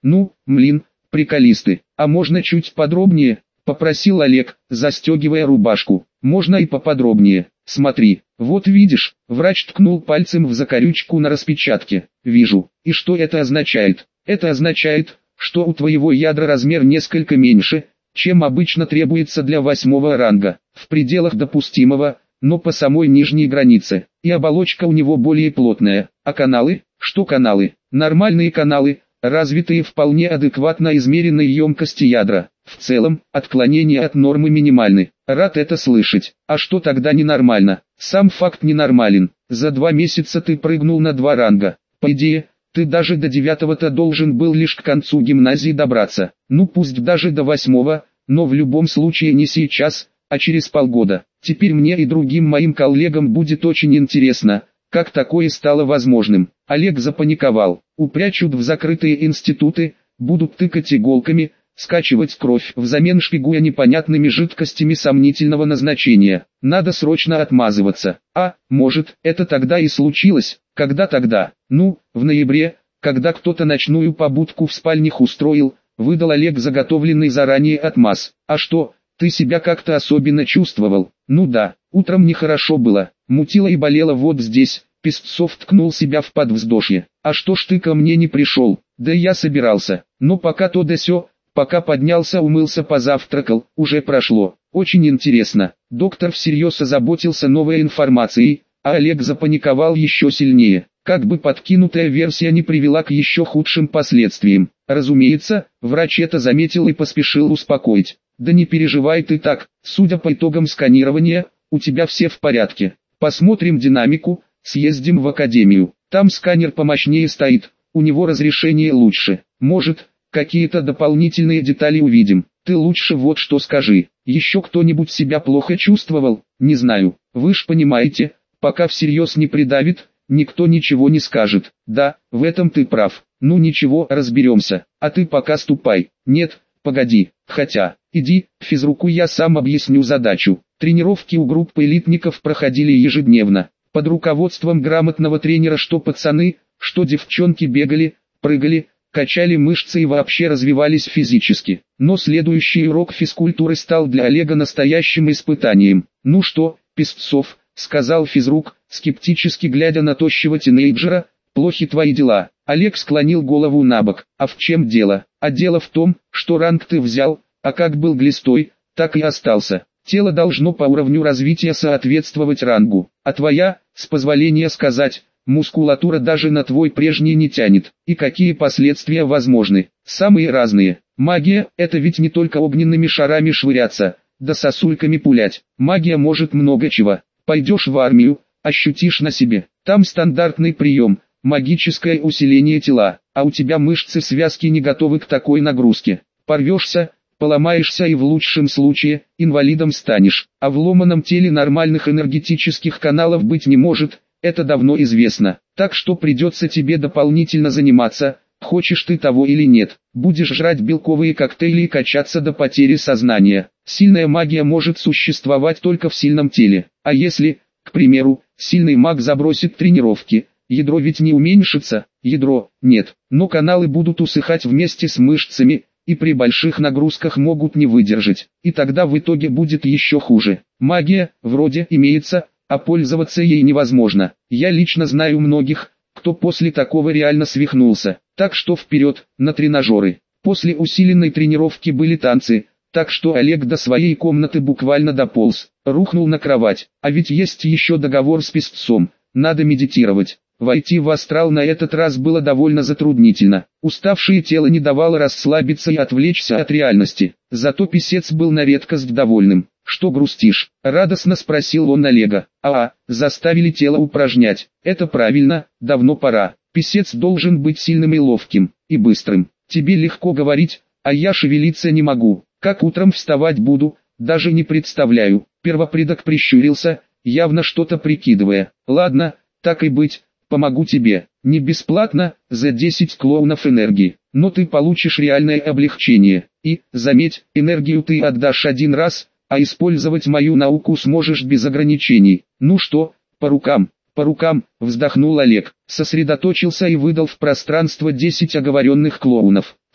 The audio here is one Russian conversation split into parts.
Ну, млин, приколисты. А можно чуть подробнее? Попросил Олег, застегивая рубашку. Можно и поподробнее. Смотри, вот видишь, врач ткнул пальцем в закорючку на распечатке. Вижу. И что это означает? Это означает, что у твоего ядра размер несколько меньше, чем обычно требуется для 8-го ранга, в пределах допустимого, но по самой нижней границе. И оболочка у него более плотная. А каналы? Что каналы? Нормальные каналы, развитые вполне адекватно измеренной емкости ядра. В целом, отклонения от нормы минимальны. Рад это слышать. А что тогда ненормально? Сам факт ненормален. За 2 месяца ты прыгнул на 2 ранга. По идее, ты даже до 9-го должен был лишь к концу гимназии добраться. Ну пусть даже до 8-го, но в любом случае не сейчас, а через полгода. Теперь мне и другим моим коллегам будет очень интересно, как такое стало возможным. Олег запаниковал. Упрячут в закрытые институты, будут тыкать иголками, скачивать кровь, взамен шпигуя непонятными жидкостями сомнительного назначения. Надо срочно отмазываться. А, может, это тогда и случилось. Когда тогда? Ну, в ноябре, когда кто-то ночную побудку в спальнях устроил, выдал Олег заготовленный заранее отмаз. А что, ты себя как-то особенно чувствовал? Ну да, утром нехорошо было, мутило и болело вот здесь. Песцов ткнул себя в подвздошье. А что ж ты ко мне не пришел? Да я собирался, но пока то да сё. Пока поднялся, умылся, позавтракал, уже прошло. Очень интересно. Доктор всерьез озаботился новой информацией, а Олег запаниковал еще сильнее. Как бы подкинутая версия не привела к еще худшим последствиям. Разумеется, врач это заметил и поспешил успокоить. Да не переживай ты так, судя по итогам сканирования, у тебя все в порядке. Посмотрим динамику, съездим в академию. Там сканер помощнее стоит, у него разрешение лучше. Может, какие-то дополнительные детали увидим. Ты лучше вот что скажи. Еще кто-нибудь себя плохо чувствовал? Не знаю. Вы ж понимаете, пока всерьез не придавит, никто ничего не скажет. Да, в этом ты прав. Ну ничего, разберемся. А ты пока ступай. Нет, погоди. Хотя, иди, физруку я сам объясню задачу. Тренировки у группы элитников проходили ежедневно. Под руководством грамотного тренера что пацаны, что девчонки бегали, прыгали, качали мышцы и вообще развивались физически. Но следующий урок физкультуры стал для Олега настоящим испытанием. «Ну что, Песцов», — сказал физрук, скептически глядя на тощего тинейджера, — «плохи твои дела». Олег склонил голову набок. «А в чем дело?» «А дело в том, что ранг ты взял, а как был глистой, так и остался. Тело должно по уровню развития соответствовать рангу, а твоя, с позволения сказать, мускулатура даже на твой прежний не тянет. И какие последствия возможны? Самые разные. Магия – это ведь не только огненными шарами швыряться, да сосульками пулять. Магия может много чего. Пойдешь в армию, ощутишь на себе. Там стандартный прием – магическое усиление тела, а у тебя мышцы связки не готовы к такой нагрузке. Порвешься, поломаешься и в лучшем случае, инвалидом станешь. А в ломаном теле нормальных энергетических каналов быть не может. Это давно известно, так что придется тебе дополнительно заниматься, хочешь ты того или нет. Будешь жрать белковые коктейли и качаться до потери сознания. Сильная магия может существовать только в сильном теле. А если, к примеру, сильный маг забросит тренировки, ядро ведь не уменьшится, ядро – нет, но каналы будут усыхать вместе с мышцами, и при больших нагрузках могут не выдержать. И тогда в итоге будет еще хуже. Магия, вроде, имеется, а пользоваться ей невозможно. Я лично знаю многих, кто после такого реально свихнулся. Так что вперед, на тренажеры. После усиленной тренировки были танцы, так что Олег до своей комнаты буквально дополз, рухнул на кровать. А ведь есть еще договор с Песцом, надо медитировать. Войти в астрал на этот раз было довольно затруднительно. Уставшее тело не давало расслабиться и отвлечься от реальности. Зато Песец был на редкость довольным. «Что грустишь?» — радостно спросил он Олега. Заставили тело упражнять. Это правильно, давно пора. Песец должен быть сильным и ловким, и быстрым. Тебе легко говорить, а я шевелиться не могу. Как утром вставать буду, даже не представляю». Первопредок прищурился, явно что-то прикидывая. «Ладно, так и быть, помогу тебе. Не бесплатно, за 10 клоунов энергии. Но ты получишь реальное облегчение. И, заметь, энергию ты отдашь один раз, а использовать мою науку сможешь без ограничений. Ну что, по рукам, вздохнул Олег, сосредоточился и выдал в пространство 10 оговоренных клоунов.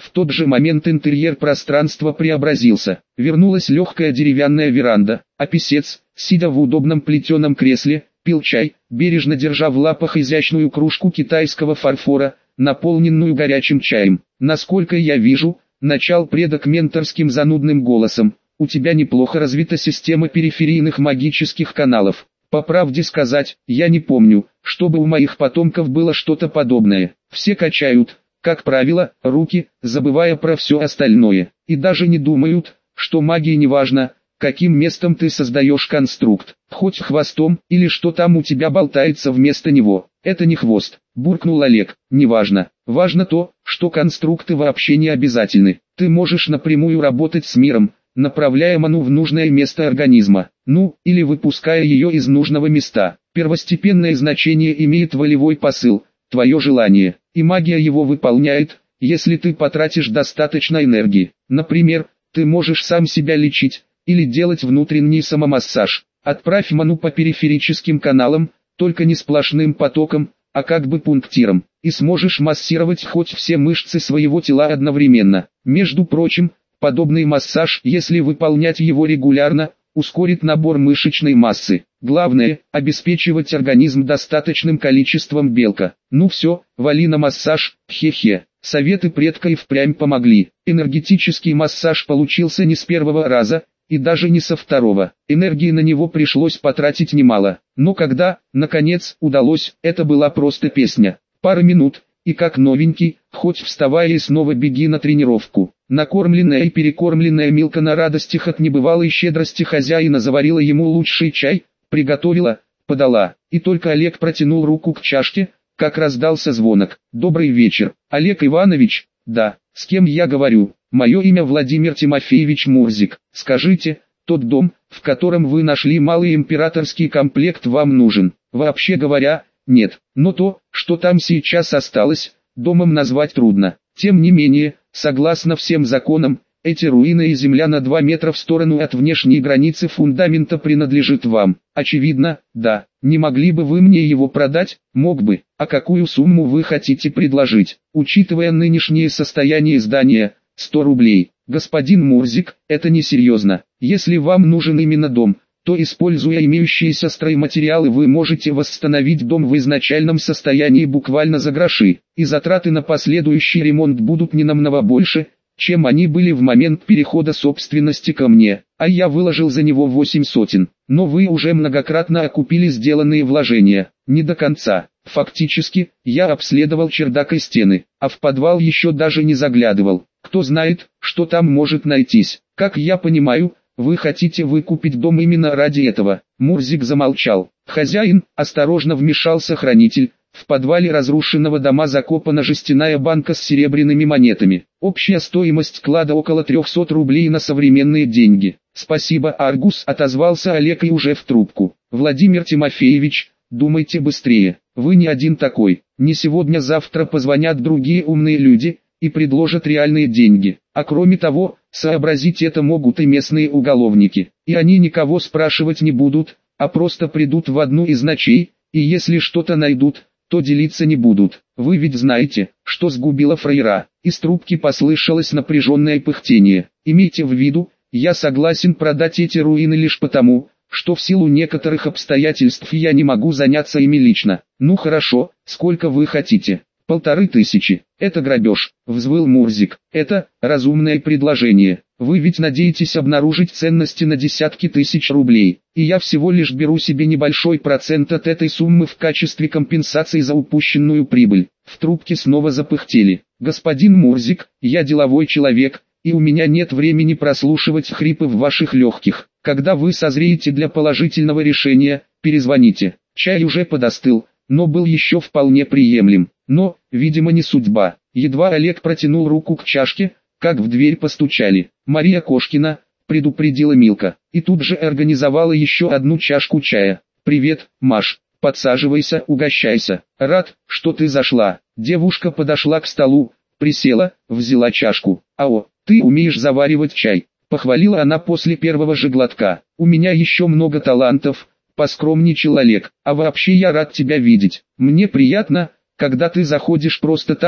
В тот же момент интерьер пространства преобразился. Вернулась легкая деревянная веранда, а писец, сидя в удобном плетеном кресле, пил чай, бережно держа в лапах изящную кружку китайского фарфора, наполненную горячим чаем. «Насколько я вижу», — начал предок менторским занудным голосом, «у тебя неплохо развита система периферийных магических каналов. По правде сказать, я не помню, чтобы у моих потомков было что-то подобное. Все качают, как правило, руки, забывая про все остальное, и даже не думают, что магии неважно, каким местом ты создаешь конструкт, хоть хвостом, или что там у тебя болтается вместо него. Это не хвост», — буркнул Олег. «Неважно. Важно то, что конструкты вообще не обязательны. Ты можешь напрямую работать с миром, направляя ману в нужное место организма, ну, или выпуская ее из нужного места. Первостепенное значение имеет волевой посыл, твое желание, и магия его выполняет, если ты потратишь достаточно энергии. Например, ты можешь сам себя лечить, или делать внутренний самомассаж. Отправь ману по периферическим каналам, только не сплошным потоком, а как бы пунктиром, и сможешь массировать хоть все мышцы своего тела одновременно. Между прочим, подобный массаж, если выполнять его регулярно, ускорит набор мышечной массы. Главное, обеспечивать организм достаточным количеством белка. Ну все, вали на массаж, хе-хе. Советы предка и впрямь помогли. Энергетический массаж получился не с первого раза, и даже не со второго. Энергии на него пришлось потратить немало. Но когда, наконец, удалось, это была просто песня. Пара минут, и как новенький, хоть вставая и снова беги на тренировку. Накормленная и перекормленная Милка на радостях от небывалой щедрости хозяина заварила ему лучший чай, приготовила, подала. И только Олег протянул руку к чашке, как раздался звонок. «Добрый вечер, Олег Иванович». «Да, с кем я говорю?» «Мое имя Владимир Тимофеевич Мурзик. Скажите, тот дом, в котором вы нашли малый императорский комплект, вам нужен?» «Вообще говоря, нет, но то, что там сейчас осталось, домом назвать трудно. Тем не менее, согласно всем законам, эти руины и земля на 2 метра в сторону от внешней границы фундамента принадлежит вам. Очевидно, да. Не могли бы вы мне его продать?» «Мог бы. А какую сумму вы хотите предложить?» «Учитывая нынешнее состояние здания, 100 рублей. Господин Мурзик, это несерьезно. Если вам нужен именно дом, то, используя имеющиеся стройматериалы, вы можете восстановить дом в изначальном состоянии буквально за гроши, и затраты на последующий ремонт будут не намного больше, чем они были в момент перехода собственности ко мне, а я выложил за него 8 сотен. Но вы уже многократно окупили сделанные вложения. Не до конца. Фактически, я обследовал чердак и стены, а в подвал еще даже не заглядывал. Кто знает, что там может найтись. Как я понимаю, вы хотите выкупить дом именно ради этого». Мурзик замолчал. «Хозяин», осторожно вмешался хранитель, «в подвале разрушенного дома закопана жестяная банка с серебряными монетами. Общая стоимость клада около 300 рублей на современные деньги». «Спасибо, Аргус», отозвался Олег и уже в трубку. «Владимир Тимофеевич, думайте быстрее. Вы не один такой. Не сегодня-завтра позвонят другие умные люди и предложат реальные деньги. А кроме того, сообразить это могут и местные уголовники. И они никого спрашивать не будут, а просто придут в одну из ночей, и если что-то найдут, то делиться не будут. Вы ведь знаете, что сгубило фраера». Из трубки послышалось напряженное пыхтение. «Имейте в виду, я согласен продать эти руины лишь потому, что в силу некоторых обстоятельств я не могу заняться ими лично». «Ну хорошо, сколько вы хотите?» 1500. «Это грабеж», — взвыл Мурзик. «Это разумное предложение. Вы ведь надеетесь обнаружить ценности на десятки тысяч рублей, и я всего лишь беру себе небольшой процент от этой суммы в качестве компенсации за упущенную прибыль». В трубке снова запыхтели. «Господин Мурзик, я деловой человек, и у меня нет времени прослушивать хрипы в ваших легких. Когда вы созреете для положительного решения, перезвоните». Чай уже подостыл, но был еще вполне приемлем. Но, видимо, не судьба. Едва Олег протянул руку к чашке, как в дверь постучали. «Мария Кошкина», — предупредила Милка, и тут же организовала еще одну чашку чая. «Привет, Маш, подсаживайся, угощайся. Рад, что ты зашла». Девушка подошла к столу, присела, взяла чашку. «Ао, ты умеешь заваривать чай», — похвалила она после первого же глотка. «У меня еще много талантов», — поскромничал Олег. «А вообще я рад тебя видеть. Мне приятно, когда ты заходишь просто так,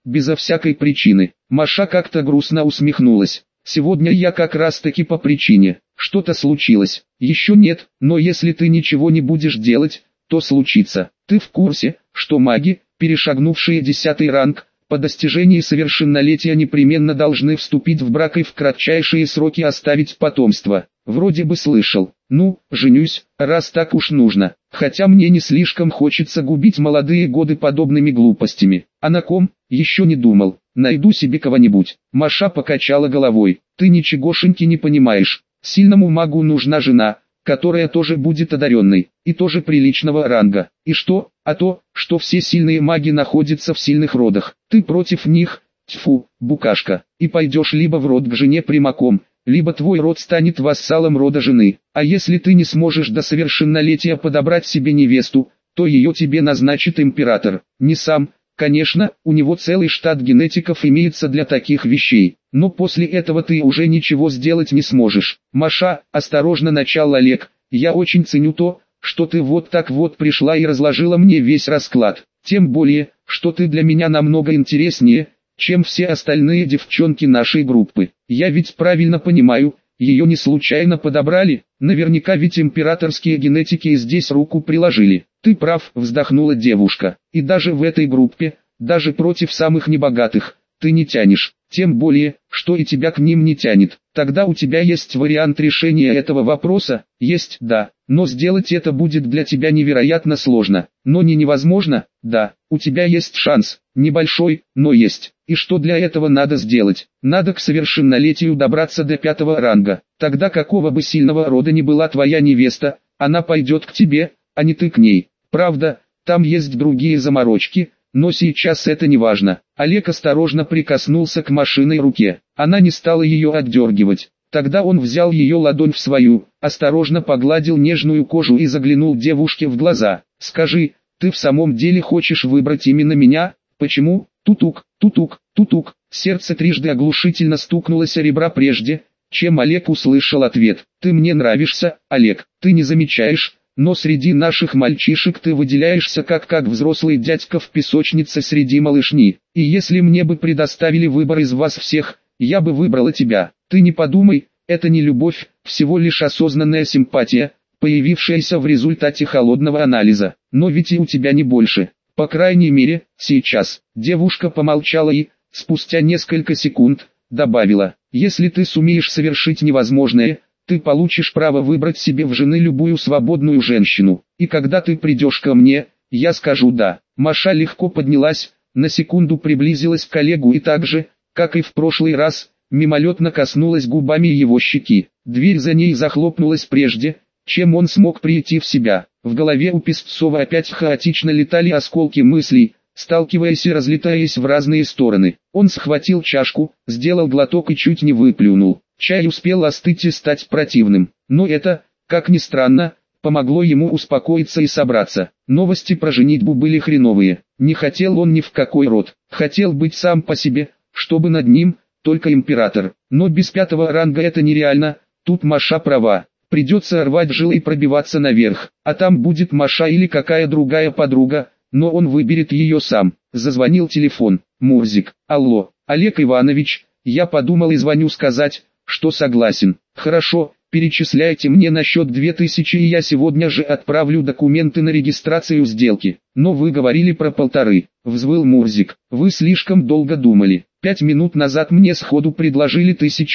безо всякой причины. Маша как-то грустно усмехнулась. Сегодня я как раз таки по причине. Что-то случилось? Еще нет, но если ты ничего не будешь делать, то случится. Ты в курсе, что маги, перешагнувшие 10-й ранг, по достижении совершеннолетия непременно должны вступить в брак и в кратчайшие сроки оставить потомство? Вроде бы слышал. Ну, женюсь, раз так уж нужно. Хотя мне не слишком хочется губить молодые годы подобными глупостями. А на ком? Еще не думал. Найду себе кого-нибудь. Маша покачала головой. Ты ничегошеньки не понимаешь. Сильному магу нужна жена, которая тоже будет одаренной, и тоже приличного ранга. И что? А то, что все сильные маги находятся в сильных родах. Ты против них? Тьфу, букашка. И пойдешь либо в род к жене прямиком, либо твой род станет вассалом рода жены. А если ты не сможешь до совершеннолетия подобрать себе невесту, то ее тебе назначит император. Не сам, конечно, у него целый штат генетиков имеется для таких вещей. Но после этого ты уже ничего сделать не сможешь. Маша, осторожно начал Олег, я очень ценю то, что ты вот так вот пришла и разложила мне весь расклад. Тем более, что ты для меня намного интереснее, чем все остальные девчонки нашей группы. Я ведь правильно понимаю, ее не случайно подобрали, наверняка ведь императорские генетики и здесь руку приложили. Ты прав, вздохнула девушка, и даже в этой группе, даже против самых небогатых, ты не тянешь. Тем более, что и тебя к ним не тянет. Тогда у тебя есть вариант решения этого вопроса? Есть, да. Но сделать это будет для тебя невероятно сложно. Но не невозможно, да. У тебя есть шанс. Небольшой, но есть. И что для этого надо сделать? Надо к совершеннолетию добраться до 5-го ранга. Тогда какого бы сильного рода ни была твоя невеста, она пойдет к тебе, а не ты к ней. Правда, там есть другие заморочки. Но сейчас это не важно. Олег осторожно прикоснулся к Машиной руке. Она не стала ее отдергивать. Тогда он взял ее ладонь в свою, осторожно погладил нежную кожу и заглянул девушке в глаза. «Скажи, ты в самом деле хочешь выбрать именно меня? Почему?» Тутук, тутук, тутук. Сердце трижды оглушительно стукнулось о ребра прежде, чем Олег услышал ответ. «Ты мне нравишься, Олег, ты не замечаешь, но среди наших мальчишек ты выделяешься как взрослый дядька в песочнице среди малышни. И если мне бы предоставили выбор из вас всех, я бы выбрала тебя. Ты не подумай, это не любовь, всего лишь осознанная симпатия, появившаяся в результате холодного анализа. Но ведь и у тебя не больше. По крайней мере, сейчас». Девушка помолчала и, спустя несколько секунд, добавила: «Если ты сумеешь совершить невозможное, ты получишь право выбрать себе в жены любую свободную женщину. И когда ты придешь ко мне, я скажу «да». Маша легко поднялась, на секунду приблизилась к Олегу и так же, как и в прошлый раз, мимолетно коснулась губами его щеки. Дверь за ней захлопнулась прежде, чем он смог прийти в себя. В голове у Песцова опять хаотично летали осколки мыслей, сталкиваясь и разлетаясь в разные стороны. Он схватил чашку, сделал глоток и чуть не выплюнул. Чай успел остыть и стать противным, но это, как ни странно, помогло ему успокоиться и собраться. Новости про женитьбу были хреновые. Не хотел он ни в какой род. Хотел быть сам по себе, чтобы над ним только император. Но без 5-го ранга это нереально. Тут Маша права. Придется рвать жилы и пробиваться наверх. А там будет Маша или какая другая подруга, но он выберет ее сам. Зазвонил телефон. Мурзик. Алло, Олег Иванович, я подумал и звоню сказать, что согласен. Хорошо, перечисляйте мне на счет 2000 и я сегодня же отправлю документы на регистрацию сделки. Но вы говорили про 1,5. Взвыл Мурзик. Вы слишком долго думали. 5 минут назад мне сходу предложили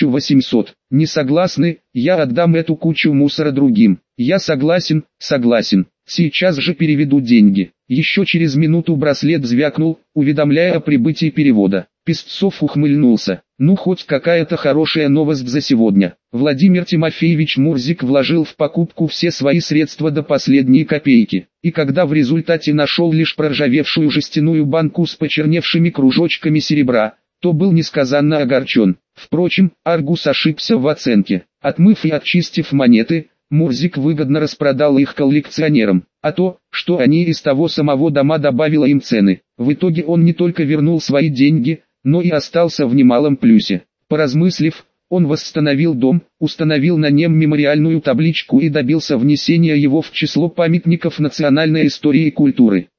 1800. Не согласны, я отдам эту кучу мусора другим. Я согласен, согласен. Сейчас же переведу деньги. Еще через минуту браслет звякнул, уведомляя о прибытии перевода. Песцов ухмыльнулся. Ну хоть какая-то хорошая новость за сегодня. Владимир Тимофеевич Мурзик вложил в покупку все свои средства до последней копейки. И когда в результате нашел лишь проржавевшую жестяную банку с почерневшими кружочками серебра, то был несказанно огорчен. Впрочем, Аргус ошибся в оценке. Отмыв и очистив монеты, Мурзик выгодно распродал их коллекционерам, а то, что они из того самого дома добавило им цены. В итоге он не только вернул свои деньги, но и остался в немалом плюсе. Поразмыслив, он восстановил дом, установил на нем мемориальную табличку и добился внесения его в число памятников национальной истории и культуры.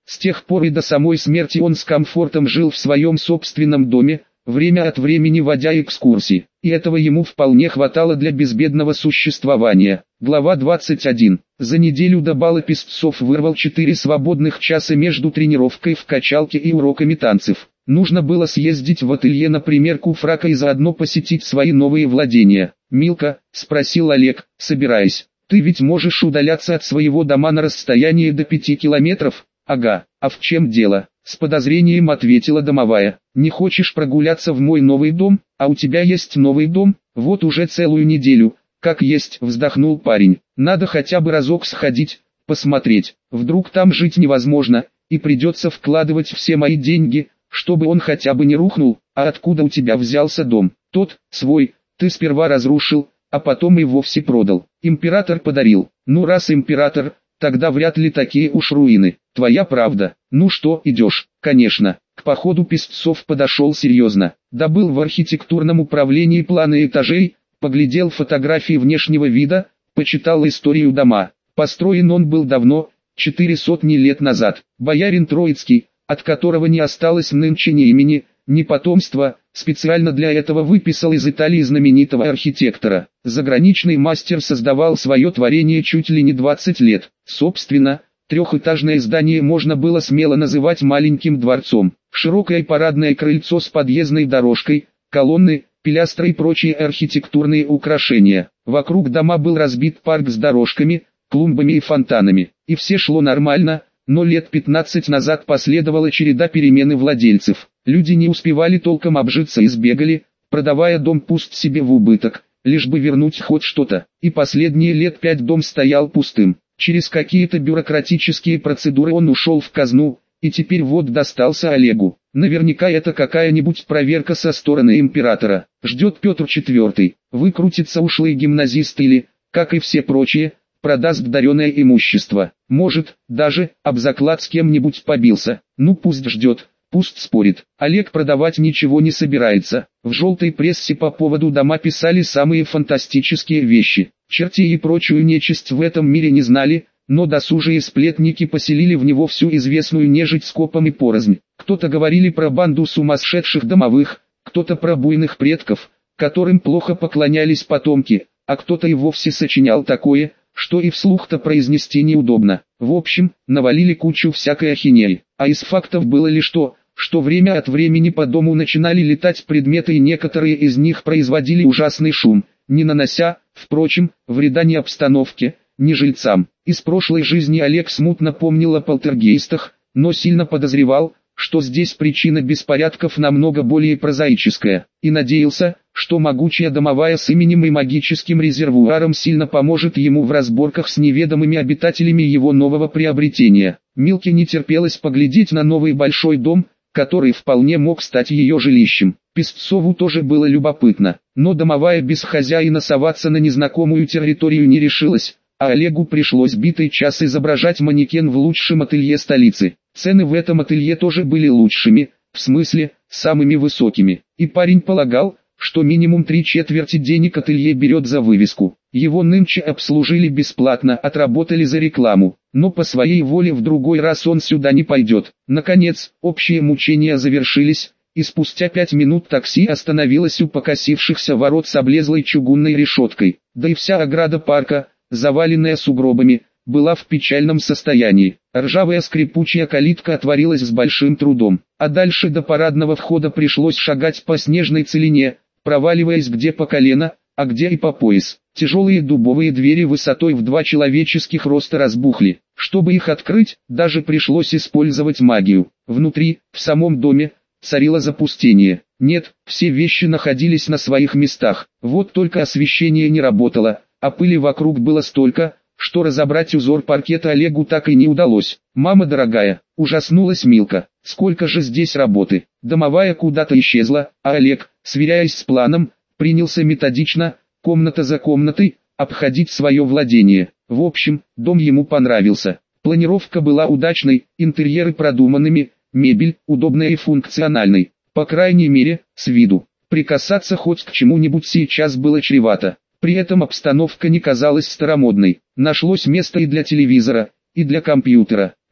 С тех пор и до самой смерти он с комфортом жил в своем собственном доме, время от времени водя экскурсии, и этого ему вполне хватало для безбедного существования. Глава 21. За неделю до бала Песцов вырвал 4 свободных часа между тренировкой в качалке и уроками танцев. Нужно было съездить в ателье на примерку фрака и заодно посетить свои новые владения. «Милка», — спросил Олег, собираясь, — «ты ведь можешь удаляться от своего дома на расстоянии до 5 километров?» «Ага, а в чем дело?» — с подозрением ответила домовая. «Не хочешь прогуляться в мой новый дом? А у тебя есть новый дом? Вот уже целую неделю, как есть», — вздохнул парень. «Надо хотя бы разок сходить, посмотреть. Вдруг там жить невозможно, и придется вкладывать все мои деньги, чтобы он хотя бы не рухнул. А откуда у тебя взялся дом?» «Тот, свой, ты сперва разрушил, а потом и вовсе продал. Император подарил». «Ну раз император, тогда вряд ли такие уж руины. Твоя правда. Ну что, идешь?» «Конечно». К походу Песцов подошел серьезно. Добыл в архитектурном управлении планы этажей, поглядел фотографии внешнего вида, почитал историю дома. Построен он был давно, 400 лет назад. Боярин Троицкий, от которого не осталось нынче ни имени, ни потомства, специально для этого выписал из Италии знаменитого архитектора. Заграничный мастер создавал свое творение чуть ли не 20 лет. Собственно, трехэтажное здание можно было смело называть маленьким дворцом. Широкое парадное крыльцо с подъездной дорожкой, колонны, пилястры и прочие архитектурные украшения. Вокруг дома был разбит парк с дорожками, клумбами и фонтанами. И все шло нормально, но лет 15 назад последовала череда перемены владельцев. Люди не успевали толком обжиться и сбегали, продавая дом пуст себе в убыток, лишь бы вернуть хоть что-то. И последние лет 5 дом стоял пустым. Через какие-то бюрократические процедуры он ушел в казну, и теперь вот достался Олегу. Наверняка это какая-нибудь проверка со стороны императора. Ждет Петр IV, выкрутится ушлый гимназист или, как и все прочие, продаст даренное имущество. Может, даже, об заклад с кем-нибудь побился. Ну пусть ждет, пусть спорит. Олег продавать ничего не собирается. В желтой прессе по поводу дома писали самые фантастические вещи. Чертей и прочую нечисть в этом мире не знали, но досужие сплетники поселили в него всю известную нежить скопом и порознь. Кто-то говорили про банду сумасшедших домовых, кто-то про буйных предков, которым плохо поклонялись потомки, а кто-то и вовсе сочинял такое, что и вслух-то произнести неудобно. В общем, навалили кучу всякой ахинеи. А из фактов было лишь то, что время от времени по дому начинали летать предметы и некоторые из них производили ужасный шум, не нанося, впрочем, вреда ни обстановке, ни жильцам. Из прошлой жизни Олег смутно помнил о полтергейстах, но сильно подозревал, что здесь причина беспорядков намного более прозаическая, и надеялся, что могучая домовая с именем и магическим резервуаром сильно поможет ему в разборках с неведомыми обитателями его нового приобретения. Милке не терпелось поглядеть на новый большой дом, который вполне мог стать ее жилищем. Песцову тоже было любопытно, но домовая без хозяина соваться на незнакомую территорию не решилась, а Олегу пришлось битый час изображать манекен в лучшем ателье столицы. Цены в этом ателье тоже были лучшими, в смысле, самыми высокими, и парень полагал, что минимум 3/4 денег ателье берет за вывеску. Его нынче обслужили бесплатно, отработали за рекламу, но по своей воле в другой раз он сюда не пойдет. Наконец, общие мучения завершились, и спустя 5 минут такси остановилось у покосившихся ворот с облезлой чугунной решеткой, да и вся ограда парка, заваленная сугробами, была в печальном состоянии. Ржавая скрипучая калитка отворилась с большим трудом, а дальше до парадного входа пришлось шагать по снежной целине, проваливаясь где по колено, а где и по пояс. Тяжелые дубовые двери высотой в 2 человеческих роста разбухли. Чтобы их открыть, даже пришлось использовать магию. Внутри, в самом доме, царило запустение. Нет, все вещи находились на своих местах. Вот только освещение не работало, а пыли вокруг было столько, что разобрать узор паркета Олегу так и не удалось. «Мама дорогая», — ужаснулась Милка, — «сколько же здесь работы». Домовая куда-то исчезла, а Олег, сверяясь с планом, принялся методично, комната за комнатой, обходить свое владение. В общем, дом ему понравился. Планировка была удачной, интерьеры продуманными, мебель удобная и функциональной. По крайней мере, с виду. Прикасаться хоть к чему-нибудь сейчас было чревато. При этом обстановка не казалась старомодной. Нашлось место и для телевизора, и для компьютера.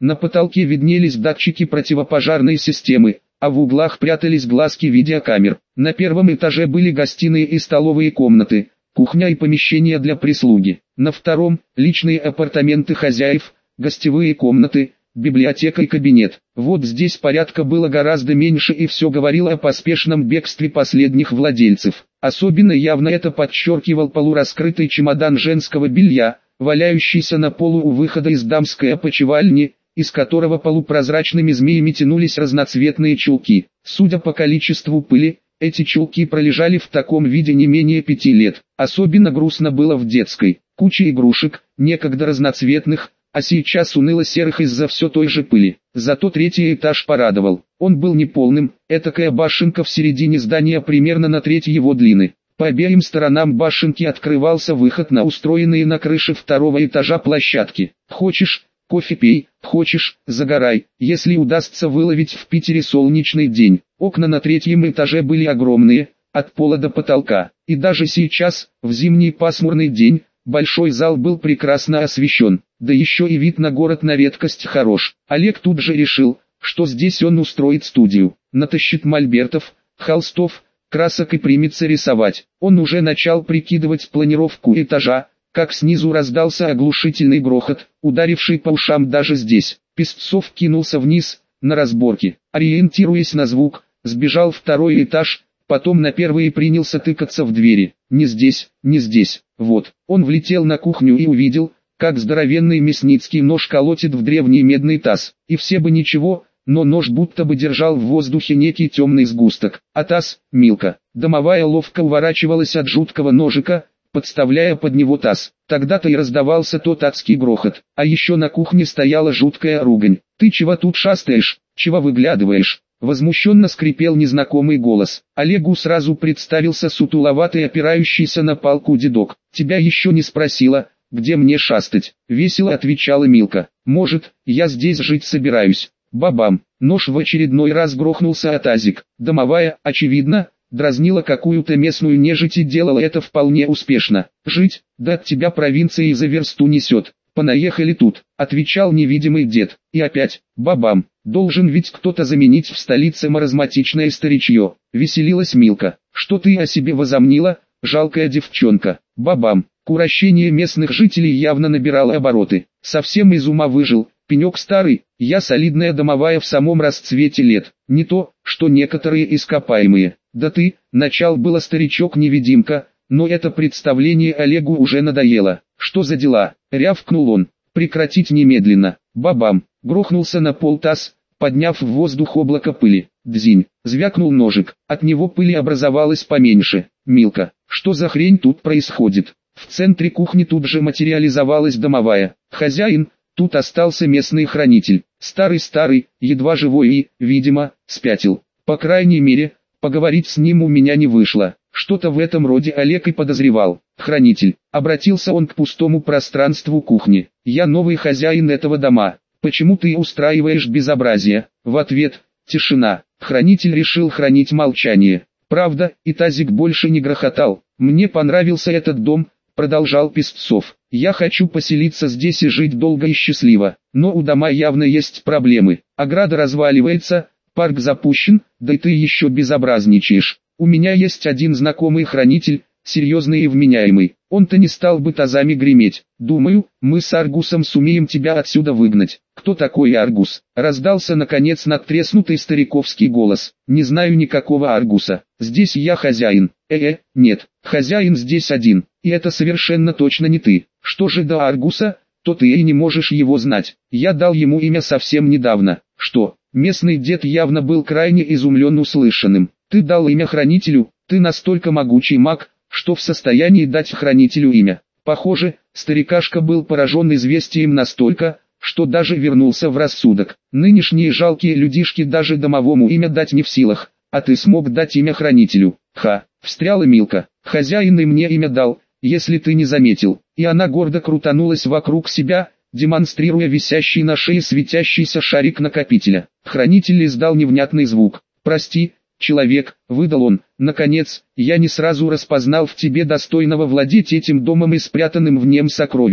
На потолке виднелись датчики противопожарной системы, а в углах прятались глазки видеокамер. На первом этаже были гостиные и столовые комнаты, кухня и помещения для прислуги. На втором – личные апартаменты хозяев, гостевые комнаты, библиотека и кабинет. Вот здесь порядка было гораздо меньше, и все говорило о поспешном бегстве последних владельцев. Особенно явно это подчеркивал полураскрытый чемодан женского белья, валяющийся на полу у выхода из дамской опочивальни, из которого полупрозрачными змеями тянулись разноцветные чулки. Судя по количеству пыли, эти чулки пролежали в таком виде не менее 5 лет. Особенно грустно было в детской. Куча игрушек, некогда разноцветных, а сейчас уныло-серых из-за все той же пыли. Зато третий этаж порадовал. Он был неполным, этакая башенка в середине здания примерно на треть его длины. По обеим сторонам башенки открывался выход на устроенные на крыше второго этажа площадки. Хочешь – кофе пей, хочешь – загорай, если удастся выловить в Питере солнечный день. Окна на третьем этаже были огромные, от пола до потолка. И даже сейчас, в зимний пасмурный день, большой зал был прекрасно освещен. Да еще и вид на город на редкость хорош. Олег тут же решил, что здесь он устроит студию. Натащит мольбертов, холстов, красок и примется рисовать. Он уже начал прикидывать планировку этажа, как снизу раздался оглушительный грохот, ударивший по ушам даже здесь. Песцов кинулся вниз, на разборки. Ориентируясь на звук, сбежал второй этаж, потом на первый и принялся тыкаться в двери. Не здесь, не здесь. Вот, он влетел на кухню и увидел, как здоровенный мясницкий нож колотит в древний медный таз. И все бы ничего, но нож будто бы держал в воздухе некий темный сгусток. А таз – Милка. Домовая ловко уворачивалась от жуткого ножика, подставляя под него таз. Тогда-то и раздавался тот адский грохот. А еще на кухне стояла жуткая ругань. «Ты чего тут шастаешь, чего выглядываешь?» Возмущенно скрипел незнакомый голос. Олегу сразу представился сутуловатый, опирающийся на палку дедок. «Тебя еще не спросила, где мне шастать?» — весело отвечала Милка. «Может, я здесь жить собираюсь?» Бабам! Нож в очередной раз грохнулся о тазик. Домовая, очевидно, дразнила какую-то местную нежить и делала это вполне успешно. «Жить? Да от тебя провинции за версту несет. Понаехали тут», — отвечал невидимый дед. И опять, бабам, должен ведь кто-то заменить в столице маразматичное старичье. Веселилась Милка. «Что ты о себе возомнила, жалкая девчонка?» Бабам. Курощение местных жителей явно набирало обороты. Совсем из ума выжил, пенек старый, я солидная домовая в самом расцвете лет. Не то, что некоторые ископаемые. Да ты, начал было старичок-невидимка, но это представление Олегу уже надоело. «Что за дела?» — рявкнул он. «Прекратить немедленно!» Бабам! Грохнулся на пол таз, подняв в воздух облако пыли. Дзинь! Звякнул ножик, от него пыли образовалось поменьше. «Милка, что за хрень тут происходит?» В центре кухни тут же материализовалась домовая. «Хозяин, тут остался местный хранитель. Старый-старый, едва живой и, видимо, спятил. По крайней мере, поговорить с ним у меня не вышло». Что-то в этом роде Олег и подозревал. «Хранитель», обратился он к пустому пространству кухни. «Я новый хозяин этого дома. Почему ты устраиваешь безобразие?» В ответ – тишина. Хранитель решил хранить молчание. Правда, и тазик больше не грохотал. «Мне понравился этот дом», продолжал Песцов. «Я хочу поселиться здесь и жить долго и счастливо. Но у дома явно есть проблемы. Ограда разваливается, парк запущен, да и ты еще безобразничаешь. У меня есть один знакомый хранитель, серьезный и вменяемый. Он-то не стал бы тазами греметь. Думаю, мы с Аргусом сумеем тебя отсюда выгнать». «Кто такой Аргус?» Раздался наконец надтреснутый стариковский голос. «Не знаю никакого Аргуса. Здесь я хозяин». Нет, хозяин здесь один. И это совершенно точно не ты. Что же до Аргуса, то ты и не можешь его знать. Я дал ему имя совсем недавно». «Что?» Местный дед явно был крайне изумлен услышанным. «Ты дал имя хранителю? Ты настолько могучий маг, что в состоянии дать хранителю имя?» Похоже, старикашка был поражен известием настолько, что даже вернулся в рассудок. «Нынешние жалкие людишки даже домовому имя дать не в силах, а ты смог дать имя хранителю». «Ха!» — встряла Милка. «Хозяин и мне имя дал, если ты не заметил». И она гордо крутанулась вокруг себя, демонстрируя висящий на шее светящийся шарик накопителя. Хранитель издал невнятный звук. «Прости, человек», — выдал он, — «наконец, я не сразу распознал в тебе достойного владеть этим домом и спрятанным в нем сокровищем.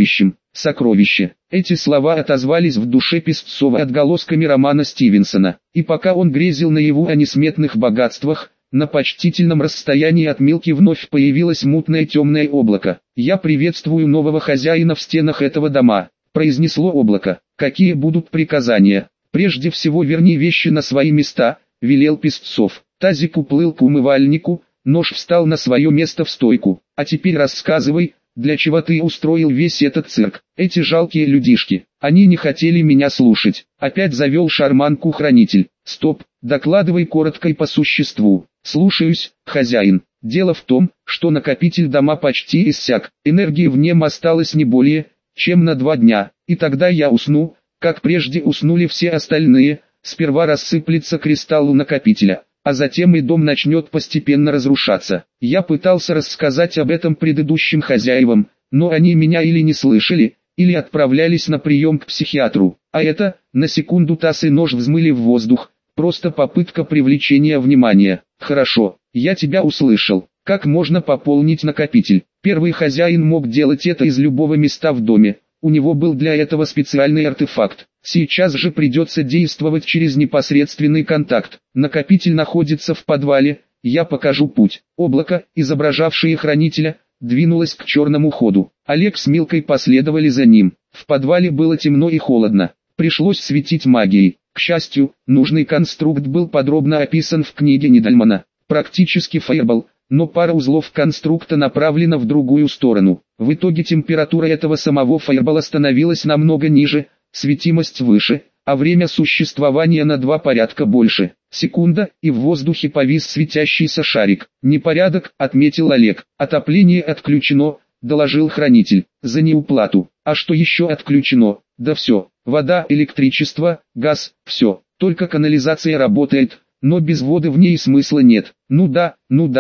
сокровище. Эти слова отозвались в душе Песцова отголосками романа Стивенсона. И пока он грезил наяву о несметных богатствах, на почтительном расстоянии от Милки вновь появилось мутное темное облако. «Я приветствую нового хозяина в стенах этого дома», — произнесло облако. «Какие будут приказания?» «Прежде всего верни вещи на свои места», — велел Песцов. Тазик уплыл к умывальнику, нож встал на свое место в стойку. «А теперь рассказывай, для чего ты устроил весь этот цирк? Эти жалкие людишки, они не хотели меня слушать». Опять завел шарманку хранитель. «Стоп, докладывай коротко и по существу». «Слушаюсь, хозяин. Дело в том, что накопитель дома почти иссяк. Энергии в нем осталось не более, чем на 2 дня. И тогда я усну, как прежде уснули все остальные. Сперва рассыплется кристалл у накопителя, а затем и дом начнет постепенно разрушаться. Я пытался рассказать об этом предыдущим хозяевам, но они меня или не слышали, или отправлялись на прием к психиатру. А это, на секунду таз и нож взмыли в воздух, просто попытка привлечения внимания. Хорошо, я тебя услышал. Как можно пополнить накопитель? Первый хозяин мог делать это из любого места в доме. У него был для этого специальный артефакт. Сейчас же придется действовать через непосредственный контакт. Накопитель находится в подвале, я покажу путь. Облако, изображавшее хранителя, двинулось к черному ходу. Олег с Милкой последовали за ним. В подвале было темно и холодно. Пришлось светить магией. К счастью, нужный конструкт был подробно описан в книге Нидальмана. Практически фаербол, но пара узлов конструкта направлена в другую сторону. В итоге температура этого самого фаербола становилась намного ниже, светимость выше, а время существования на 2 порядка больше. Секунда, и в воздухе повис светящийся шарик. «Непорядок», — отметил Олег. «Отопление отключено», — доложил хранитель. «За неуплату». «А что еще отключено?» «Да все. Вода, электричество, газ, все. Только канализация работает, но без воды в ней смысла нет». Ну да»,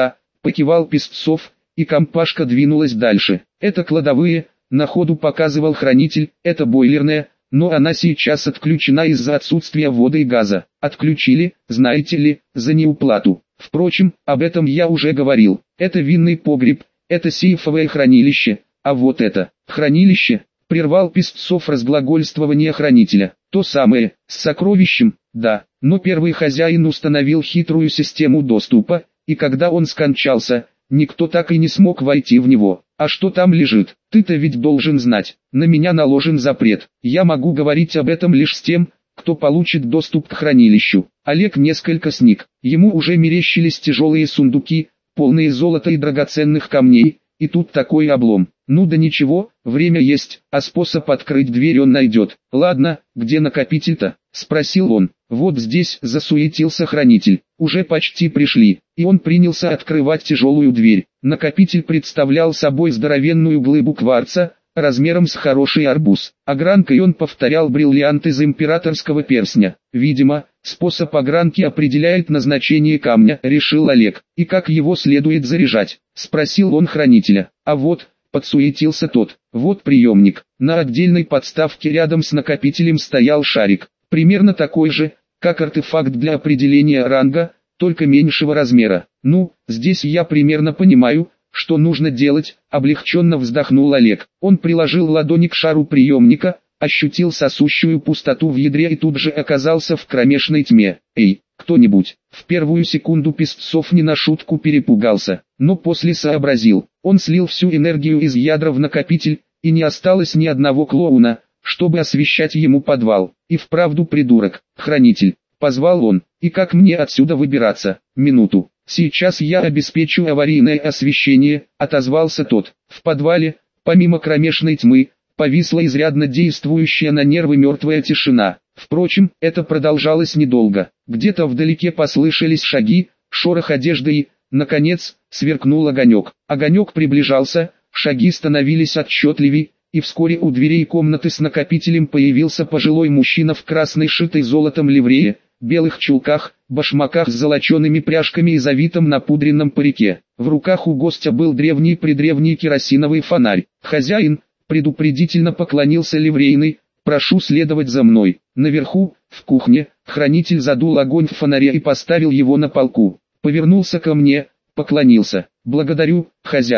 — покивал Песцов, и компашка двинулась дальше. «Это кладовые», — на ходу показывал хранитель, «это бойлерная, но она сейчас отключена из-за отсутствия воды и газа. Отключили, знаете ли, за неуплату. Впрочем, об этом я уже говорил. Это винный погреб, это сейфовое хранилище, а вот это хранилище», — прервал Песцов разглагольствование хранителя. «То самое, с сокровищем, да, но первый хозяин установил хитрую систему доступа, и когда он скончался, никто так и не смог войти в него. А что там лежит, ты-то ведь должен знать. На меня наложен запрет. Я могу говорить об этом лишь с тем, кто получит доступ к хранилищу». Олег несколько сник. Ему уже мерещились тяжелые сундуки, полные золота и драгоценных камней, и тут такой облом. Ну да ничего, время есть, а способ открыть дверь он найдет. «Ладно, где накопитель-то?» — спросил он. «Вот здесь», — засуетился хранитель. «Уже почти пришли». И он принялся открывать тяжелую дверь. Накопитель представлял собой здоровенную глыбу кварца, размером с хороший арбуз. Огранкой он повторял бриллиант из императорского перстня. «Видимо, способ огранки определяет назначение камня», — решил Олег. «И как его следует заряжать?» — спросил он хранителя. «А вот», — подсуетился тот, — «вот приемник». На отдельной подставке рядом с накопителем стоял шарик, примерно такой же, как артефакт для определения ранга, только меньшего размера. «Ну, здесь я примерно понимаю, что нужно делать», — облегченно вздохнул Олег. Он приложил ладони к шару приемника, ощутил сосущую пустоту в ядре и тут же оказался в кромешной тьме. «Эй, кто-нибудь!» В первую секунду Песцов не на шутку перепугался, но после сообразил. Он слил всю энергию из ядра в накопитель, и не осталось ни одного клоуна, чтобы освещать ему подвал. «И вправду придурок, хранитель», — позвал он. «И как мне отсюда выбираться?» «Минуту. Сейчас я обеспечу аварийное освещение», — отозвался тот. В подвале, помимо кромешной тьмы, повисла изрядно действующая на нервы мертвая тишина. Впрочем, это продолжалось недолго. Где-то вдалеке послышались шаги, шорох одежды и, наконец, сверкнул огонек. Огонек приближался, шаги становились отчетливей, и вскоре у дверей комнаты с накопителем появился пожилой мужчина в красной шитой золотом ливрее, белых чулках, башмаках с золочеными пряжками и завитом напудренном парике. В руках у гостя был древний-предревний керосиновый фонарь. «Хозяин», — предупредительно поклонился ливрейный, — «прошу следовать за мной». Наверху, в кухне, хранитель задул огонь в фонаре и поставил его на полку. Повернулся ко мне, поклонился. «Благодарю, хозяин».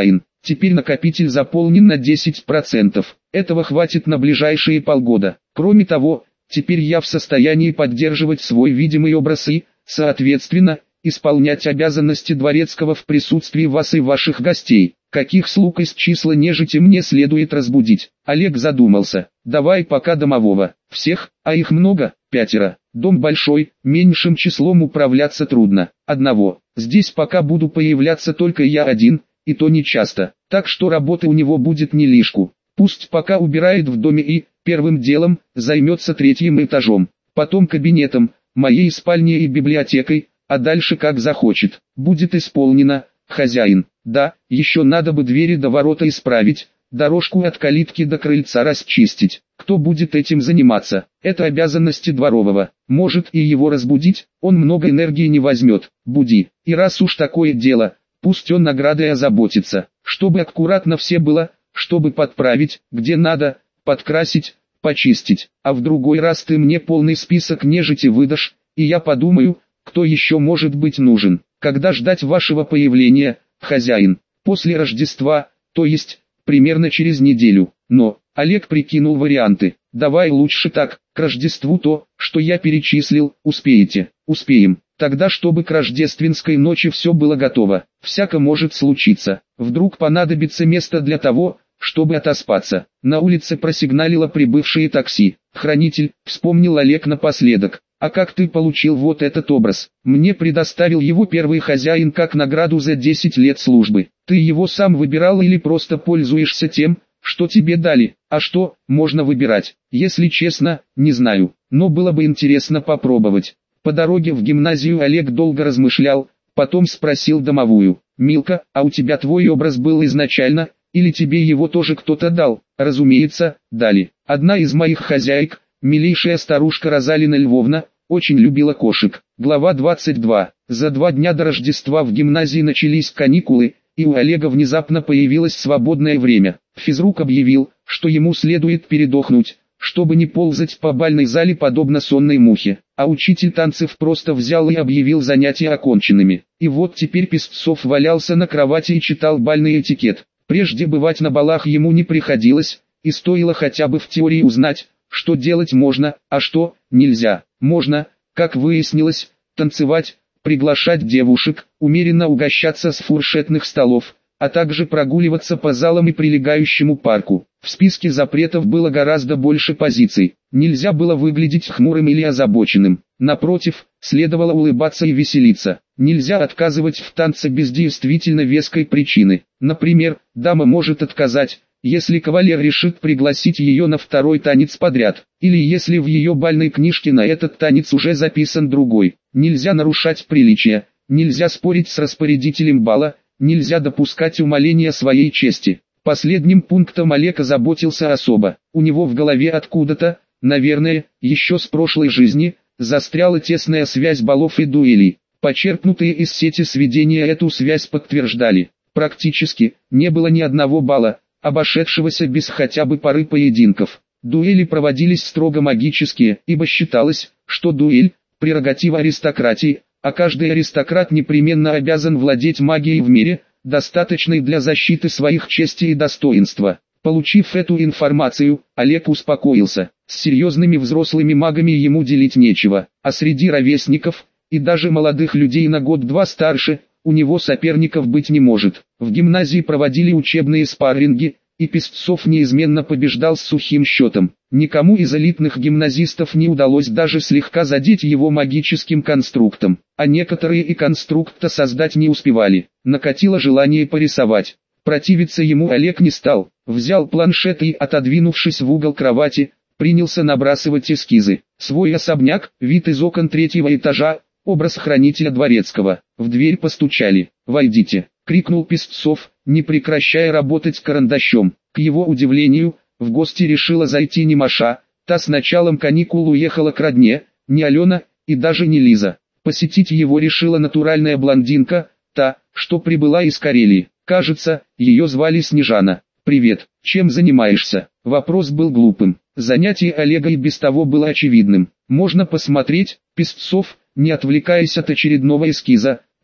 Теперь накопитель заполнен на 10%. Этого хватит на ближайшие полгода. Кроме того, теперь я в состоянии поддерживать свой видимый образ и, соответственно, исполнять обязанности дворецкого в присутствии вас и ваших гостей. Каких слуг из числа нежити мне следует разбудить? Олег задумался. Давай пока домового. Всех, а их много, 5. Дом большой, меньшим числом управляться трудно. Одного. Здесь пока буду появляться только я один, и то не часто. Так что работы у него будет не лишку. Пусть пока убирает в доме и, первым делом, займется 3-м этажом. Потом кабинетом, моей спальней и библиотекой, а дальше как захочет. Будет исполнено, хозяин. Да, еще надо бы двери до ворота исправить, дорожку от калитки до крыльца расчистить. Кто будет этим заниматься? Это обязанности дворового. Может и его разбудить, он много энергии не возьмет. Буди. И раз уж такое дело, пусть он наградой озаботится. Чтобы аккуратно все было, чтобы подправить, где надо, подкрасить, почистить. А в другой раз ты мне полный список нежити выдашь, и я подумаю, кто еще может быть нужен. Когда ждать вашего появления, хозяин? После Рождества, то есть, примерно через неделю. Но, Олег прикинул варианты. Давай лучше так, к Рождеству то, что я перечислил, успеете? Успеем. Тогда чтобы к рождественской ночи все было готово. Всяко может случиться. Вдруг понадобится место для того, чтобы отоспаться. На улице просигналило прибывшее такси. Хранитель, вспомнил Олег напоследок. А как ты получил вот этот образ? Мне предоставил его первый хозяин как награду за 10 лет службы. Ты его сам выбирал или просто пользуешься тем, что тебе дали? А что, можно выбирать? Если честно, не знаю, но было бы интересно попробовать. По дороге в гимназию Олег долго размышлял, потом спросил домовую. «Милка, а у тебя твой образ был изначально, или тебе его тоже кто-то дал?» «Разумеется, дали. Одна из моих хозяек, милейшая старушка Розалина Львовна, очень любила кошек». Глава 22. За 2 дня до Рождества в гимназии начались каникулы, и у Олега внезапно появилось свободное время. Физрук объявил, что ему следует передохнуть, чтобы не ползать по бальной зале подобно сонной мухе. А учитель танцев просто взял и объявил занятия оконченными. И вот теперь Песцов валялся на кровати и читал бальный этикет. Прежде бывать на балах ему не приходилось, и стоило хотя бы в теории узнать, что делать можно, а что нельзя. Можно, как выяснилось, танцевать, приглашать девушек, умеренно угощаться с фуршетных столов, а также прогуливаться по залам и прилегающему парку. В списке запретов было гораздо больше позиций. Нельзя было выглядеть хмурым или озабоченным. Напротив, следовало улыбаться и веселиться. Нельзя отказывать в танце без действительно веской причины. Например, дама может отказать, если кавалер решит пригласить ее на 2-й танец подряд, или если в ее бальной книжке на этот танец уже записан другой. Нельзя нарушать приличия, нельзя спорить с распорядителем бала, нельзя допускать умаления своей чести. Последним пунктом Олег озаботился особо. У него в голове откуда-то, наверное, еще с прошлой жизни, застряла тесная связь балов и дуэлей. Почерпнутые из сети сведения эту связь подтверждали. Практически, не было ни одного бала, обошедшегося без хотя бы пары поединков. Дуэли проводились строго магические, ибо считалось, что дуэль – прерогатива аристократии, а каждый аристократ непременно обязан владеть магией в мере, достаточной для защиты своих чести и достоинства. Получив эту информацию, Олег успокоился. С серьезными взрослыми магами ему делить нечего, а среди ровесников, и даже молодых людей на год-два старше, у него соперников быть не может. В гимназии проводили учебные спарринги, и Песцов неизменно побеждал с сухим счетом. Никому из элитных гимназистов не удалось даже слегка задеть его магическим конструктом, а некоторые и конструкта создать не успевали. Накатило желание порисовать. Противиться ему Олег не стал, взял планшет и, отодвинувшись в угол кровати, принялся набрасывать эскизы. Свой особняк, вид из окон 3-го этажа, образ хранителя дворецкого. В дверь постучали. «Войдите!» — крикнул Песцов, не прекращая работать карандашом. К его удивлению, в гости решила зайти не Маша, та с началом каникул уехала к родне, не Алена, и даже не Лиза. Посетить его решила натуральная блондинка, та, что прибыла из Карелии. Кажется, ее звали Снежана. «Привет, чем занимаешься?» Вопрос был глупым. Занятие Олега и без того было очевидным. «Можно посмотреть?» Песцов, не отвлекаясь от очередного эскиза,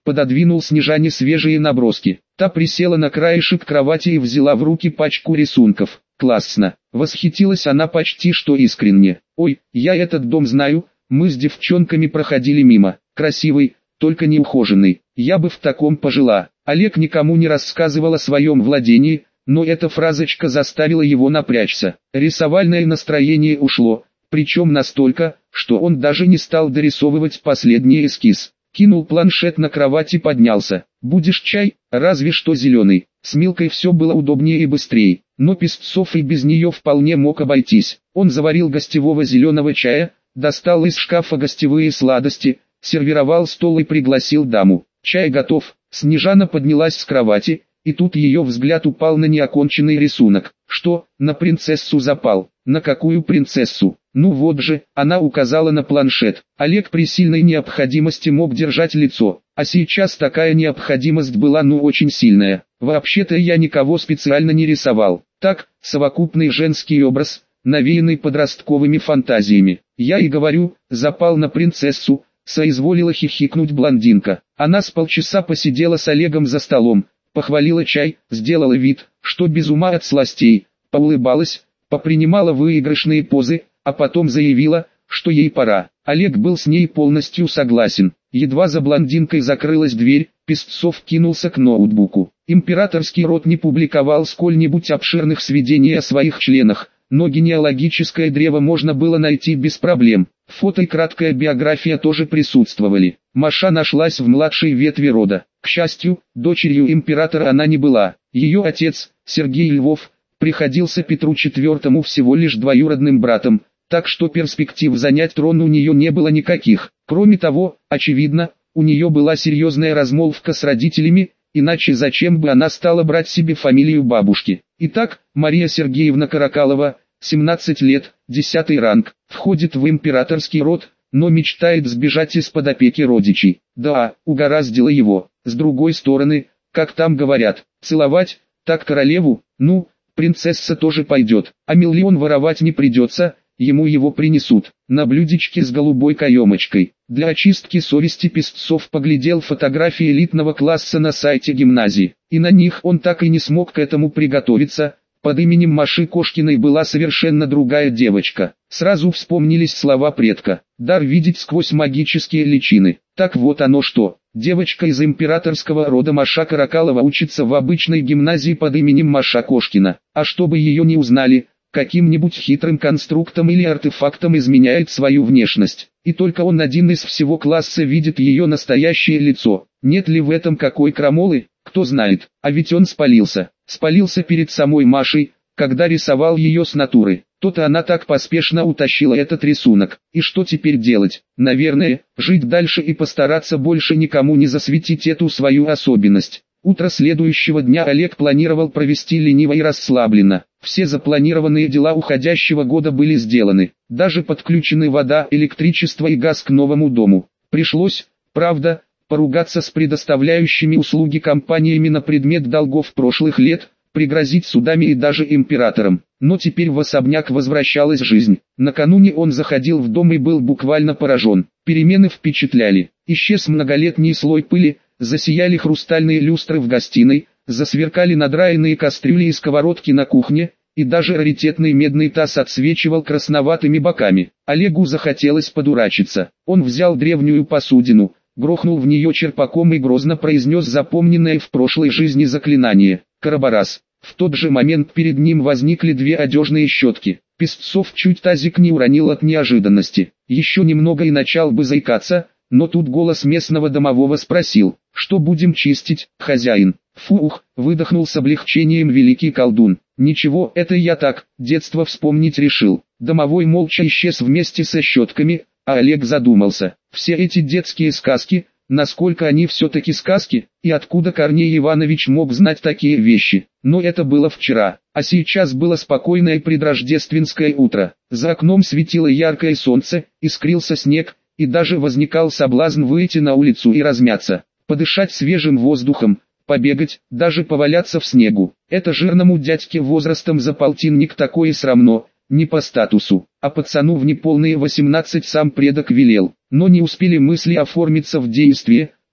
пододвинул Снежане свежие наброски. Та присела на краешек кровати и взяла в руки пачку рисунков. «Классно!» Восхитилась она почти что искренне. «Ой, я этот дом знаю, мы с девчонками проходили мимо. Красивый, только неухоженный. Я бы в таком пожила». Олег никому не рассказывал о своем владении, но эта фразочка заставила его напрячься. Рисовальное настроение ушло, причем настолько, что он даже не стал дорисовывать последний эскиз. Кинул планшет на кровать и поднялся. «Будешь чай? Разве что зеленый». С Милкой все было удобнее и быстрее, но Песцов и без нее вполне мог обойтись. Он заварил гостевого зеленого чая, достал из шкафа гостевые сладости, сервировал стол и пригласил даму. «Чай готов». Снежана поднялась с кровати, и тут ее взгляд упал на неоконченный рисунок. «Что, на принцессу запал?» «На какую принцессу?» «Ну вот же», она указала на планшет. Олег при сильной необходимости мог держать лицо, а сейчас такая необходимость была очень сильная. «Вообще-то я никого специально не рисовал. Так, совокупный женский образ, навеянный подростковыми фантазиями. Я и говорю, запал на принцессу», соизволила хихикнуть блондинка. Она с полчаса посидела с Олегом за столом, похвалила чай, сделала вид, что без ума от сластей, поулыбалась, попринимала выигрышные позы, а потом заявила, что ей пора. Олег был с ней полностью согласен. Едва за блондинкой закрылась дверь, Песцов кинулся к ноутбуку. Императорский род не публиковал сколь-нибудь обширных сведений о своих членах, но генеалогическое древо можно было найти без проблем. Фото и краткая биография тоже присутствовали. Маша нашлась в младшей ветви рода. К счастью, дочерью императора она не была. Ее отец, Сергей Львов, приходился Петру IV всего лишь двоюродным братом, так что перспектив занять трон у нее не было никаких. Кроме того, очевидно, у нее была серьезная размолвка с родителями, иначе зачем бы она стала брать себе фамилию бабушки. Итак, Мария Сергеевна Каракалова, 17 лет, 10 ранг, входит в императорский род, но мечтает сбежать из-под опеки родичей. Да, угораздило его. С другой стороны, как там говорят, целовать, так королеву, принцесса тоже пойдет, а миллион воровать не придется, ему его принесут, на блюдечке с голубой каемочкой. Для очистки совести Песцов поглядел фотографии элитного класса на сайте гимназии, и на них он так и не смог к этому приготовиться. Под именем Маши Кошкиной была совершенно другая девочка. Сразу вспомнились слова предка: «Дар видеть сквозь магические личины». Так вот оно что. Девочка из императорского рода Маша Каракалова учится в обычной гимназии под именем Маша Кошкина. А чтобы ее не узнали, каким-нибудь хитрым конструктом или артефактом изменяет свою внешность. И только он один из всего класса видит ее настоящее лицо. Нет ли в этом какой крамолы? Кто знает. А ведь он спалился. Спалился перед самой Машей, когда рисовал ее с натуры. То-то она так поспешно утащила этот рисунок. И что теперь делать? Наверное, жить дальше и постараться больше никому не засветить эту свою особенность. Утро следующего дня Олег планировал провести лениво и расслабленно. Все запланированные дела уходящего года были сделаны. Даже подключены вода, электричество и газ к новому дому. Пришлось, правда, поругаться с предоставляющими услуги компаниями на предмет долгов прошлых лет, пригрозить судами и даже императором. Но теперь в особняк возвращалась жизнь. Накануне он заходил в дом и был буквально поражен. Перемены впечатляли. Исчез многолетний слой пыли, засияли хрустальные люстры в гостиной, засверкали надраенные кастрюли и сковородки на кухне, и даже раритетный медный таз отсвечивал красноватыми боками. Олегу захотелось подурачиться. Он взял древнюю посудину, грохнул в нее черпаком и грозно произнес запомненное в прошлой жизни заклинание «Карабарас». В тот же момент перед ним возникли две одежные щетки. Песцов чуть тазик не уронил от неожиданности. Еще немного и начал бы заикаться, но тут голос местного домового спросил: «Что будем чистить, хозяин?» «Фух», выдохнул с облегчением великий колдун. «Ничего, это я так, детство вспомнить решил». Домовой молча исчез вместе со щетками, а Олег задумался. Все эти детские сказки, насколько они все-таки сказки, и откуда Корней Иванович мог знать такие вещи. Но это было вчера, а сейчас было спокойное предрождественское утро. За окном светило яркое солнце, искрился снег, и даже возникал соблазн выйти на улицу и размяться, подышать свежим воздухом, побегать, даже поваляться в снегу. Это жирному дядьке возрастом за полтинник такое срамно, не по статусу, а пацану в неполные 18 сам предок велел. Но не успели мысли оформиться в действие,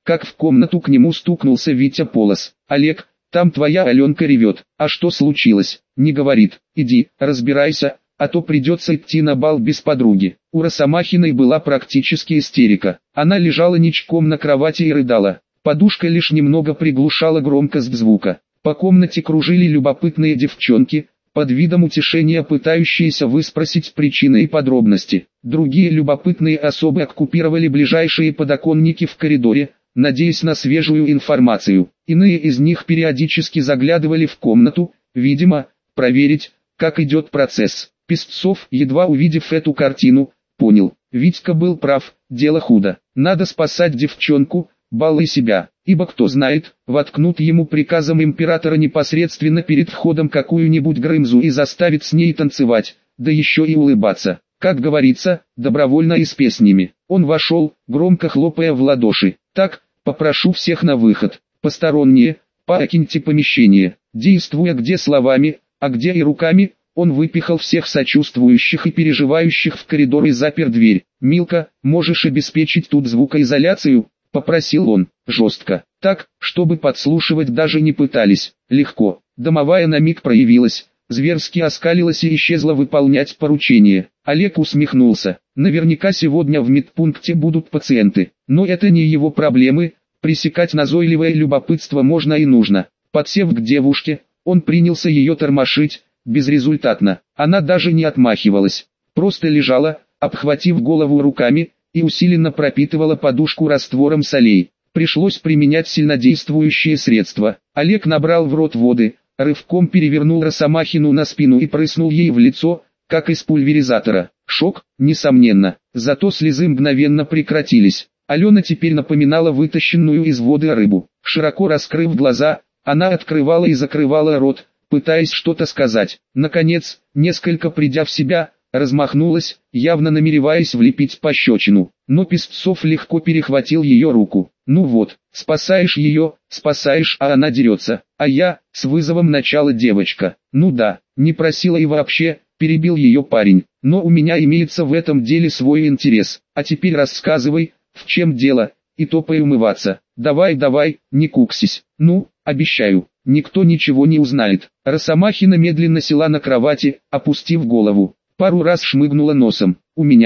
как в комнату к нему стукнулся Витя Полос. «Олег, там твоя Аленка ревет. А что случилось?» «Не говорит. Иди, разбирайся, а то придется идти на бал без подруги». У Росомахиной была практически истерика. Она лежала ничком на кровати и рыдала. Подушка лишь немного приглушала громкость звука. По комнате кружили любопытные девчонки, под видом утешения пытающиеся выспросить причины и подробности. Другие любопытные особы оккупировали ближайшие подоконники в коридоре, надеясь на свежую информацию. Иные из них периодически заглядывали в комнату, видимо, проверить, как идет процесс. Песцов, едва увидев эту картину, понял, Витька был прав, дело худо. Надо спасать девчонку, бал и себя, ибо кто знает, воткнут ему приказом императора непосредственно перед входом какую-нибудь Грымзу и заставит с ней танцевать, да еще и улыбаться. Как говорится, добровольно и с песнями. Он вошел, громко хлопая в ладоши. «Так, попрошу всех на выход. Посторонние, покиньте помещение». Действуя где словами, а где и руками, он выпихал всех сочувствующих и переживающих в коридор и запер дверь. «Милка, можешь обеспечить тут звукоизоляцию?» — попросил он, жестко. Так, чтобы подслушивать даже не пытались. Легко. Домовая на миг проявилась, зверски оскалилась и исчезла выполнять поручение. Олег усмехнулся. Наверняка сегодня в медпункте будут пациенты. Но это не его проблемы, пресекать назойливое любопытство можно и нужно. Подсев к девушке, он принялся ее тормошить, безрезультатно. Она даже не отмахивалась, просто лежала, обхватив голову руками, и усиленно пропитывала подушку раствором солей. Пришлось применять сильнодействующие средства. Олег набрал в рот воды, рывком перевернул Росомахину на спину и прыснул ей в лицо, как из пульверизатора. Шок, несомненно, зато слезы мгновенно прекратились. Алена теперь напоминала вытащенную из воды рыбу. Широко раскрыв глаза, она открывала и закрывала рот, пытаясь что-то сказать. Наконец, несколько придя в себя, размахнулась, явно намереваясь влепить пощечину. Но Песцов легко перехватил ее руку. «Ну вот, спасаешь ее, спасаешь, а она дерется. А я, с вызовом начала девочка. Ну да, не просила и вообще», перебил ее парень. «Но у меня имеется в этом деле свой интерес. А теперь рассказывай, в чем дело, и топай умываться. Давай, давай, не куксись. Ну, обещаю, никто ничего не узнает». Росомахина медленно села на кровати, опустив голову. Пару раз шмыгнула носом.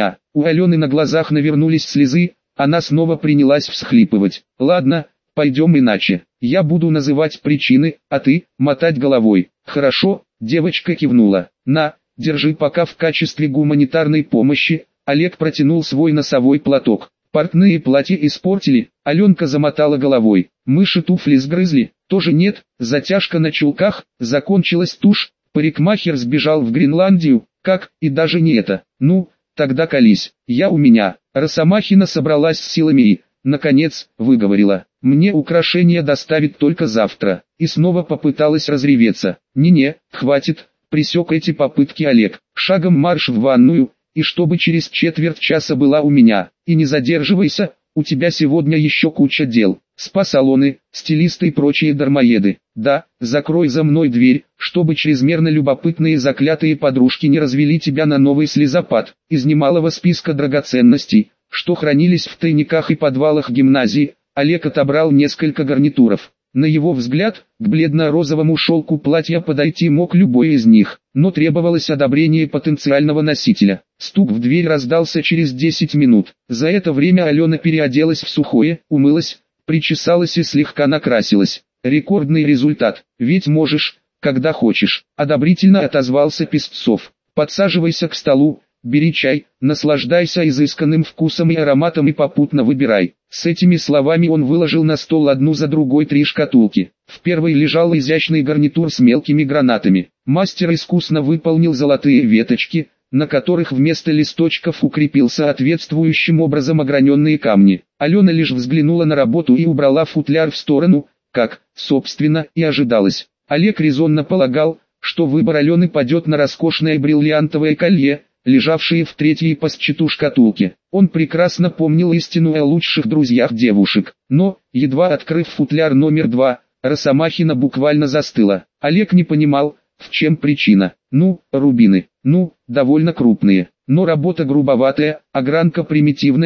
У Алены на глазах навернулись слезы, она снова принялась всхлипывать. «Ладно, пойдем иначе. Я буду называть причины, а ты, мотать головой». «Хорошо», девочка кивнула. «На, держи пока в качестве гуманитарной помощи». Олег протянул свой носовой платок. «Портные платья испортили?» Аленка замотала головой. «Мыши туфли сгрызли?» «Тоже нет, затяжка на чулках, закончилась тушь, парикмахер сбежал в Гренландию». «Как, и даже не это? Ну, тогда колись, я у меня». Росомахина собралась с силами и, наконец, выговорила: «Мне украшения доставят только завтра». И снова попыталась разреветься. «Не-не, хватит», пресек эти попытки Олег. «Шагом марш в ванную, и чтобы через четверть часа была у меня. И не задерживайся, у тебя сегодня еще куча дел. Спа-салоны, стилисты и прочие дармоеды. Да, закрой за мной дверь, чтобы чрезмерно любопытные заклятые подружки не развели тебя на новый слезопад». Из немалого списка драгоценностей, что хранились в тайниках и подвалах гимназии, Олег отобрал несколько гарнитуров. На его взгляд, к бледно-розовому шелку платья подойти мог любой из них, но требовалось одобрение потенциального носителя. Стук в дверь раздался через 10 минут. За это время Алена переоделась в сухое, умылась, причесалась и слегка накрасилась. «Рекордный результат, ведь можешь, когда хочешь», одобрительно отозвался Песцов. «Подсаживайся к столу, бери чай, наслаждайся изысканным вкусом и ароматом и попутно выбирай». С этими словами он выложил на стол одну за другой 3 шкатулки. В первой лежал изящный гарнитур с мелкими гранатами. Мастер искусно выполнил золотые веточки, на которых вместо листочков укрепил соответствующим образом ограненные камни. Алена лишь взглянула на работу и убрала футляр в сторону, как, собственно, и ожидалось. Олег резонно полагал, что выбор Алены падет на роскошное бриллиантовое колье, лежавшие в 3-й по счету шкатулке. Он прекрасно помнил истину о лучших друзьях девушек, но, едва открыв футляр номер 2, Росомахина буквально застыла. Олег не понимал, в чем причина. Ну, рубины, довольно крупные, но работа грубоватая, огранка примитивная,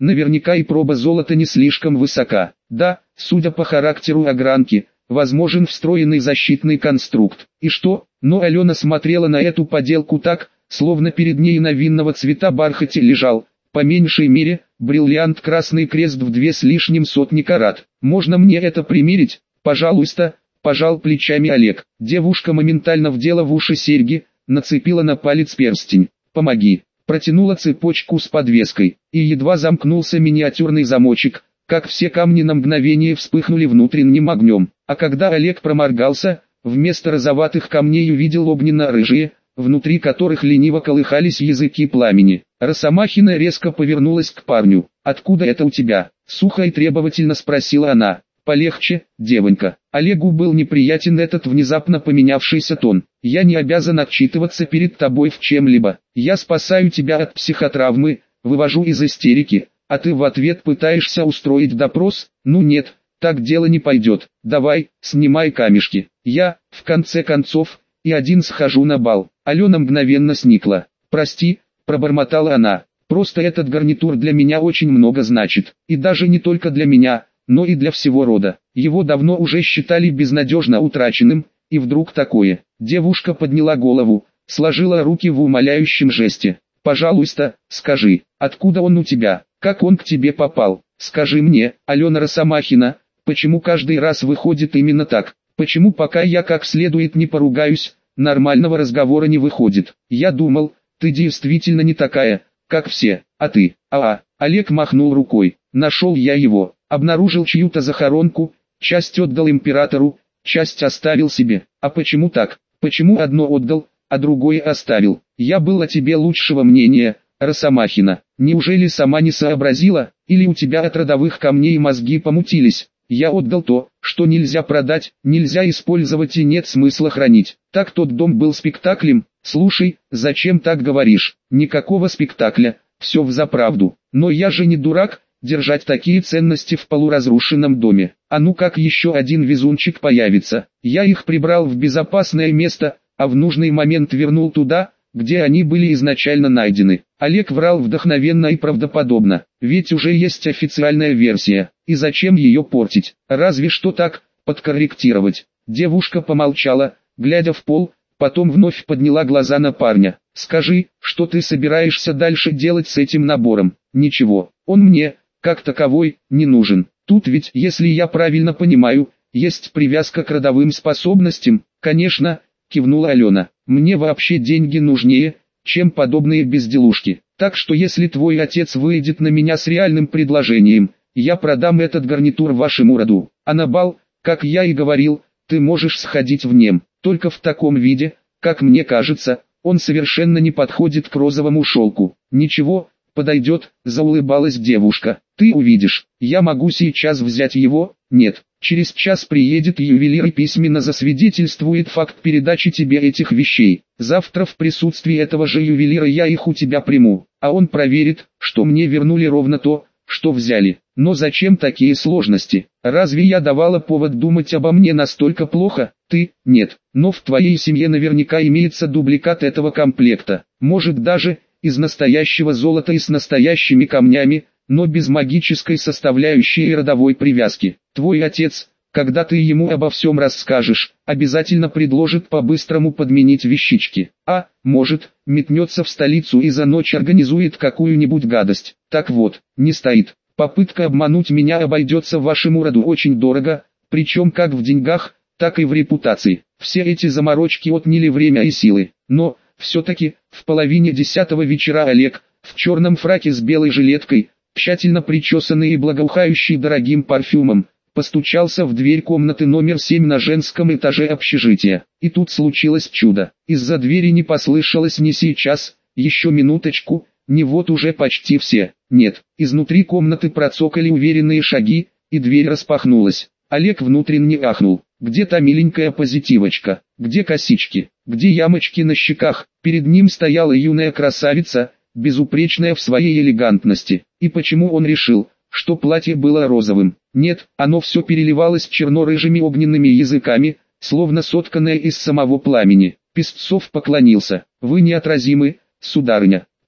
наверняка и проба золота не слишком высока. Да, судя по характеру огранки, возможен встроенный защитный конструкт. И что? Но Алена смотрела на эту поделку так, словно перед ней на винного цвета бархате лежал, по меньшей мере, бриллиант красный крест в 2 с лишним сотни карат. «Можно мне это примерить? Пожалуйста», – пожал плечами Олег. Девушка моментально вдела в уши серьги, нацепила на палец перстень. «Помоги». Протянула цепочку с подвеской, и едва замкнулся миниатюрный замочек, как все камни на мгновение вспыхнули внутренним огнем. А когда Олег проморгался, вместо розоватых камней увидел огненно-рыжие, внутри которых лениво колыхались языки пламени. Росомахина резко повернулась к парню. «Откуда это у тебя?» — сухо и требовательно спросила она. «Полегче, девонька». Олегу был неприятен этот внезапно поменявшийся тон. «Я не обязан отчитываться перед тобой в чем-либо. Я спасаю тебя от психотравмы, вывожу из истерики, а ты в ответ пытаешься устроить допрос? Ну нет, так дело не пойдет. Давай, снимай камешки. Я, в конце концов, и один схожу на бал». Алена мгновенно сникла. «Прости», — пробормотала она, — «просто этот гарнитур для меня очень много значит. И даже не только для меня, но и для всего рода. Его давно уже считали безнадежно утраченным, и вдруг такое». Девушка подняла голову, сложила руки в умоляющем жесте. «Пожалуйста, скажи, откуда он у тебя, как он к тебе попал? Скажи мне, Алена Росомахина, почему каждый раз выходит именно так? Почему пока я как следует не поругаюсь, нормального разговора не выходит? Я думал, ты действительно не такая, как все, а ты». Олег махнул рукой. «Нашел я его, обнаружил чью-то захоронку, часть отдал императору, часть оставил себе. А почему так? Почему одно отдал, а другое оставил? Я был о тебе лучшего мнения, Росомахина. Неужели сама не сообразила, или у тебя от родовых камней мозги помутились? Я отдал то, что нельзя продать, нельзя использовать и нет смысла хранить. Так тот дом был спектаклем. Слушай, зачем так говоришь? Никакого спектакля, все взаправду. Но я же не дурак, держать такие ценности в полуразрушенном доме. А ну как еще один везунчик появится? Я их прибрал в безопасное место, а в нужный момент вернул туда, где они были изначально найдены». Олег врал вдохновенно и правдоподобно, ведь уже есть официальная версия, и зачем ее портить? Разве что так, подкорректировать. Девушка помолчала, глядя в пол, потом вновь подняла глаза на парня. «Скажи, что ты собираешься дальше делать с этим набором?» «Ничего, он мне, как таковой, не нужен. Тут ведь, если я правильно понимаю, есть привязка к родовым способностям». «Конечно», — кивнула Алена, — «мне вообще деньги нужнее, чем подобные безделушки. Так что если твой отец выйдет на меня с реальным предложением, я продам этот гарнитур вашему роду. А на бал, как я и говорил, ты можешь сходить в нем. Только в таком виде, как мне кажется, он совершенно не подходит к розовому шелку». «Ничего, подойдет», — заулыбалась девушка. «Ты увидишь, я могу сейчас взять его». «Нет, через час приедет ювелир и письменно засвидетельствует факт передачи тебе этих вещей. Завтра в присутствии этого же ювелира я их у тебя приму, а он проверит, что мне вернули ровно то, что взяли. Но зачем такие сложности? Разве я давала повод думать обо мне настолько плохо? Ты, нет, но в твоей семье наверняка имеется дубликат этого комплекта. Может даже из настоящего золота и с настоящими камнями, но без магической составляющей и родовой привязки. Твой отец, когда ты ему обо всем расскажешь, обязательно предложит по-быстрому подменить вещички. А, может, метнется в столицу и за ночь организует какую-нибудь гадость. Так вот, не стоит. Попытка обмануть меня обойдется вашему роду очень дорого, причем как в деньгах, так и в репутации. Все эти заморочки отняли время и силы. Но, все-таки, в половине 10-го вечера Олег, в черном фраке с белой жилеткой, тщательно причесанный и благоухающий дорогим парфюмом, постучался в дверь комнаты номер 7 на женском этаже общежития. И тут случилось чудо. Из-за двери не послышалось ни сейчас, еще минуточку, ни вот уже почти все. Нет, изнутри комнаты процокали уверенные шаги, и дверь распахнулась. Олег внутренне ахнул. Где та миленькая позитивочка? Где косички? Где ямочки на щеках? Перед ним стояла юная красавица, безупречная в своей элегантности. И почему он решил, что платье было розовым? Нет, оно все переливалось черно-рыжими огненными языками, словно сотканное из самого пламени. Песцов поклонился. «Вы неотразимы, сударыня.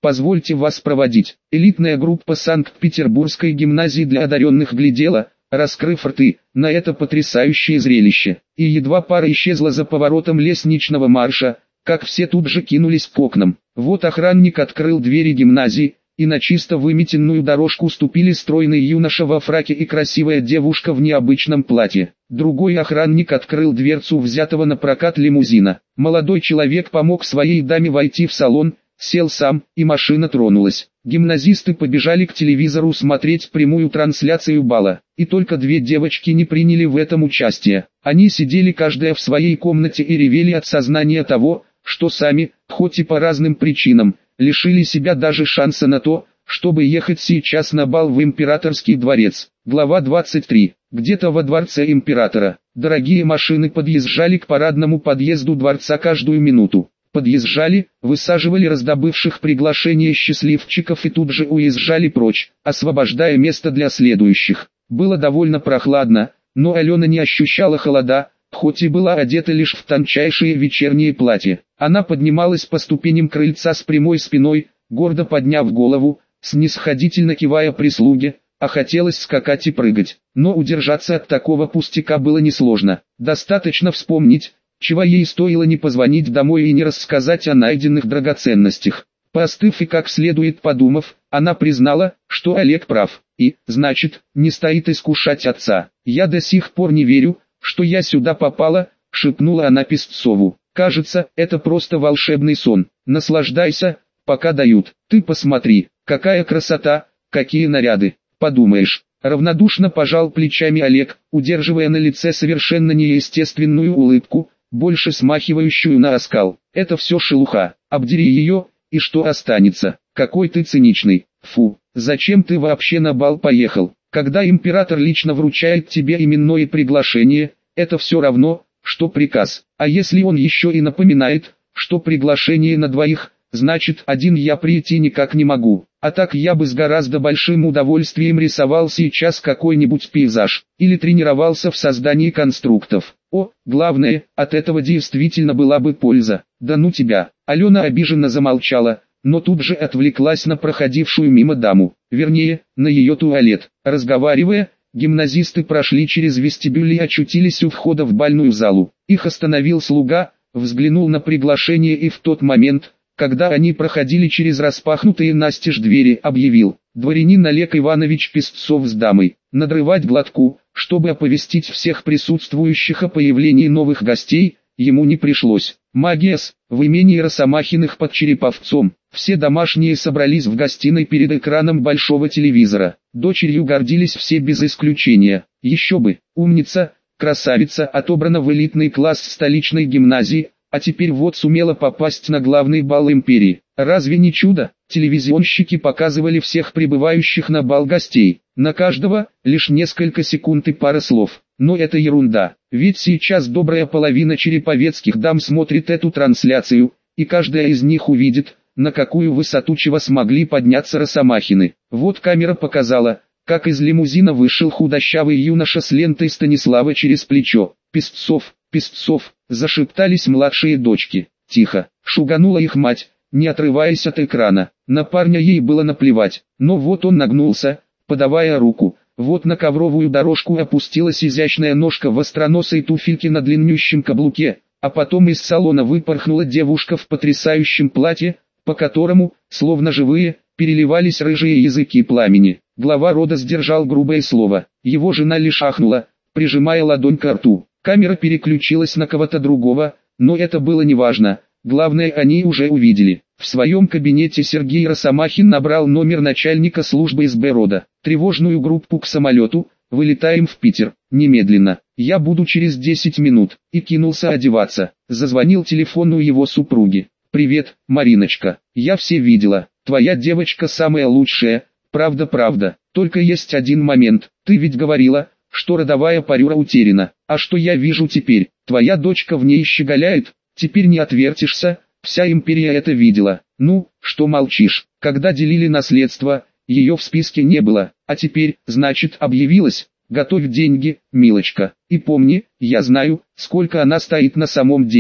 Позвольте вас проводить. Элитная группа Санкт-Петербургской гимназии для одаренных глядела, раскрыв рты, на это потрясающее зрелище. И едва пара исчезла за поворотом лестничного марша, как все тут же кинулись к окнам. Вот охранник открыл двери гимназии, и на чисто выметенную дорожку ступили стройный юноша во фраке и красивая девушка в необычном платье. Другой охранник открыл дверцу взятого на прокат лимузина. Молодой человек помог своей даме войти в салон, сел сам, и машина тронулась. Гимназисты побежали к телевизору смотреть прямую трансляцию бала, и только две девочки не приняли в этом участие. Они сидели каждая в своей комнате и ревели от сознания того, что сами, хоть и по разным причинам, лишили себя даже шанса на то, чтобы ехать сейчас на бал в императорский дворец. Глава 23. Где-то во дворце императора. Дорогие машины подъезжали к парадному подъезду дворца каждую минуту. Подъезжали, высаживали раздобывших приглашение счастливчиков и тут же уезжали прочь, освобождая место для следующих. Было довольно прохладно, но Алена не ощущала холода, хоть и была одета лишь в тончайшие вечерние платья. Она поднималась по ступеням крыльца с прямой спиной, гордо подняв голову, снисходительно кивая прислуге, а хотелось скакать и прыгать. Но удержаться от такого пустяка было несложно. Достаточно вспомнить, чего ей стоило не позвонить домой и не рассказать о найденных драгоценностях. Поостыв и как следует подумав, она признала, что Олег прав, и, значит, не стоит искушать отца. «Я до сих пор не верю, что я сюда попала», — шепнула она Песцову. «Кажется, это просто волшебный сон. Наслаждайся, пока дают. Ты посмотри, какая красота, какие наряды. Подумаешь». Равнодушно пожал плечами Олег, удерживая на лице совершенно неестественную улыбку, больше смахивающую на оскал. «Это все шелуха. Обдери ее, и что останется? Какой ты циничный. Фу, зачем ты вообще на бал поехал? Когда император лично вручает тебе именное приглашение, это все равно, что приказ. А если он еще и напоминает, что приглашение на двоих, значит один я прийти никак не могу. А так я бы с гораздо большим удовольствием рисовал сейчас какой-нибудь пейзаж, или тренировался в создании конструктов. О, главное, от этого действительно была бы польза. Да ну тебя». Алена обиженно замолчала, но тут же отвлеклась на проходившую мимо даму, вернее, на ее туалет. Разговаривая, гимназисты прошли через вестибюль и очутились у входа в бальную залу. Их остановил слуга, взглянул на приглашение и в тот момент, когда они проходили через распахнутые настежь двери, объявил: «Дворянин Олег Иванович Песцов с дамой». Надрывать глотку, чтобы оповестить всех присутствующих о появлении новых гостей, ему не пришлось. Магиас, в имении Росомахиных под Череповцом. Все домашние собрались в гостиной перед экраном большого телевизора. Дочерью гордились все без исключения. Еще бы, умница, красавица, отобрана в элитный класс столичной гимназии, а теперь вот сумела попасть на главный бал империи. Разве не чудо? Телевизионщики показывали всех прибывающих на бал гостей. На каждого лишь несколько секунд и пара слов. Но это ерунда, ведь сейчас добрая половина череповецких дам смотрит эту трансляцию, и каждая из них увидит, на какую высоту чего смогли подняться Росомахины. Вот камера показала, как из лимузина вышел худощавый юноша с лентой Станислава через плечо. «Песцов, Песцов», зашептались младшие дочки. «Тихо», шуганула их мать, не отрываясь от экрана. На парня ей было наплевать, но вот он нагнулся, подавая руку. Вот на ковровую дорожку опустилась изящная ножка в остроносой туфельке на длиннющем каблуке, а потом из салона выпорхнула девушка в потрясающем платье, по которому, словно живые, переливались рыжие языки пламени. Глава рода сдержал грубое слово. Его жена лишь ахнула, прижимая ладонь к рту. Камера переключилась на кого-то другого, но это было неважно. Главное, они уже увидели. В своем кабинете Сергей Росомахин набрал номер начальника службы СБ рода. «Тревожную группу к самолету, вылетаем в Питер, немедленно, я буду через 10 минут», и кинулся одеваться. Зазвонил телефон у его супруги. «Привет, Мариночка, я все видела, твоя девочка самая лучшая, правда, только есть один момент, ты ведь говорила, что родовая парюра утеряна, а что я вижу теперь, твоя дочка в ней щеголяет, теперь не отвертишься, вся империя это видела. Ну, что молчишь, когда делили наследство, ее в списке не было, а теперь, значит, объявилась. Готовь деньги, милочка, и помни, я знаю, сколько она стоит на самом деле».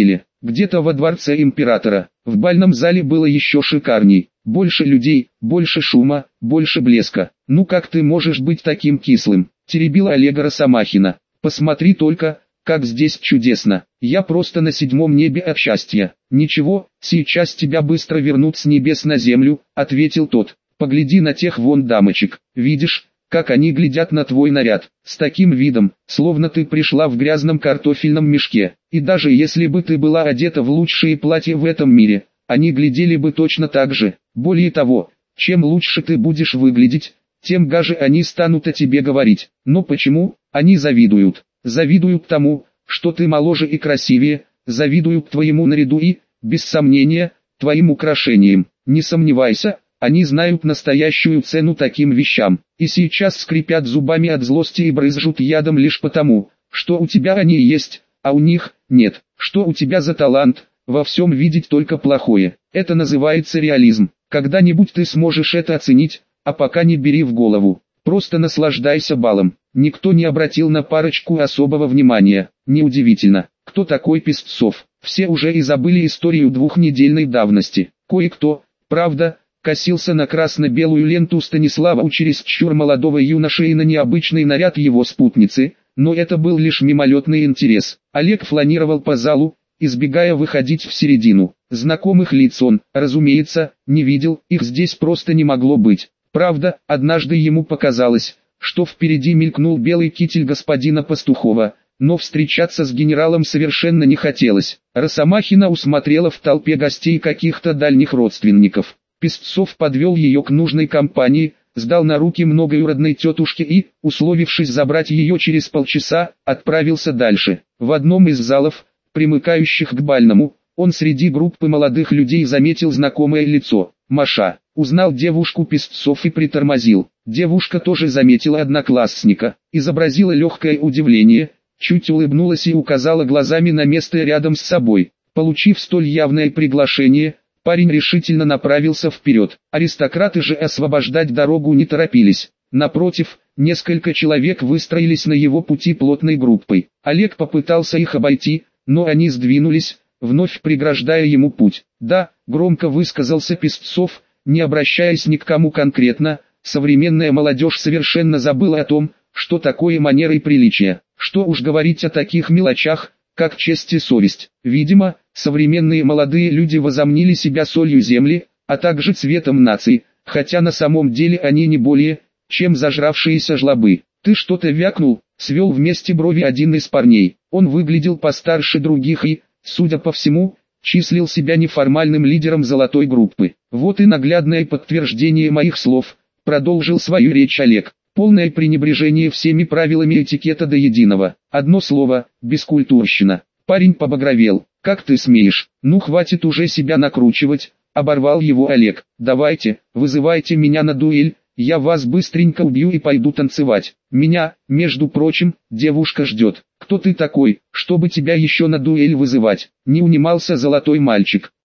где-то во дворце императора. В бальном зале было еще шикарней. Больше людей, больше шума, больше блеска. «Ну как ты можешь быть таким кислым?» – теребила Олега Росомахина. «Посмотри только, как здесь чудесно. Я просто на седьмом небе от счастья». «Ничего, сейчас тебя быстро вернут с небес на землю», – ответил тот. «Погляди на тех вон дамочек. Видишь, как они глядят на твой наряд, с таким видом, словно ты пришла в грязном картофельном мешке. И даже если бы ты была одета в лучшие платья в этом мире, они глядели бы точно так же. Более того, чем лучше ты будешь выглядеть, тем гаже они станут о тебе говорить. Но почему? Они завидуют. Завидуют тому, что ты моложе и красивее, завидуют твоему наряду и, без сомнения, твоим украшениям. Не сомневайся, они знают настоящую цену таким вещам, и сейчас скрипят зубами от злости и брызжут ядом лишь потому, что у тебя они есть, а у них нет. Что у тебя за талант, во всем видеть только плохое. Это называется реализм. Когда-нибудь ты сможешь это оценить, а пока не бери в голову. Просто наслаждайся балом. Никто не обратил на парочку особого внимания. Неудивительно, кто такой Песцов. Все уже и забыли историю двухнедельной давности. Кое-кто, правда, косился на красно-белую ленту Станислава у чересчур молодого юноши и на необычный наряд его спутницы, но это был лишь мимолетный интерес. Олег фланировал по залу, избегая выходить в середину. Знакомых лиц он, разумеется, не видел, их здесь просто не могло быть. Правда, однажды ему показалось, что впереди мелькнул белый китель господина Пастухова, но встречаться с генералом совершенно не хотелось. Росомахина усмотрела в толпе гостей каких-то дальних родственников. Песцов подвел ее к нужной компании, сдал на руки многоюродной тетушке и, условившись забрать ее через полчаса, отправился дальше. В одном из залов, примыкающих к бальному, он среди группы молодых людей заметил знакомое лицо. Маша. Узнал девушку Песцов и притормозил. Девушка тоже заметила одноклассника, изобразила легкое удивление, чуть улыбнулась и указала глазами на место рядом с собой. Получив столь явное приглашение, парень решительно направился вперед. Аристократы же освобождать дорогу не торопились. Напротив, несколько человек выстроились на его пути плотной группой. Олег попытался их обойти, но они сдвинулись, вновь преграждая ему путь. «Да», — громко высказался Песцов, не обращаясь ни к кому конкретно, современная молодежь совершенно забыла о том, что такое манеры и приличия. Что уж говорить о таких мелочах, как честь и совесть. Видимо, современные молодые люди возомнили себя солью земли, а также цветом нации, хотя на самом деле они не более, чем зажравшиеся жлобы. «Ты что-то вякнул?» — свел вместе брови один из парней. Он выглядел постарше других и, судя по всему, числил себя неформальным лидером золотой группы. «Вот и наглядное подтверждение моих слов», — продолжил свою речь Олег. «Полное пренебрежение всеми правилами этикета до единого. Одно слово — бескультурщина». Парень побагровел. «Как ты смеешь? Ну хватит уже себя накручивать», — оборвал его Олег. «Давайте, вызывайте меня на дуэль, я вас быстренько убью и пойду танцевать. Меня, между прочим, девушка ждет». «Кто ты такой, чтобы тебя еще на дуэль вызывать?» — не унимался золотой мальчик.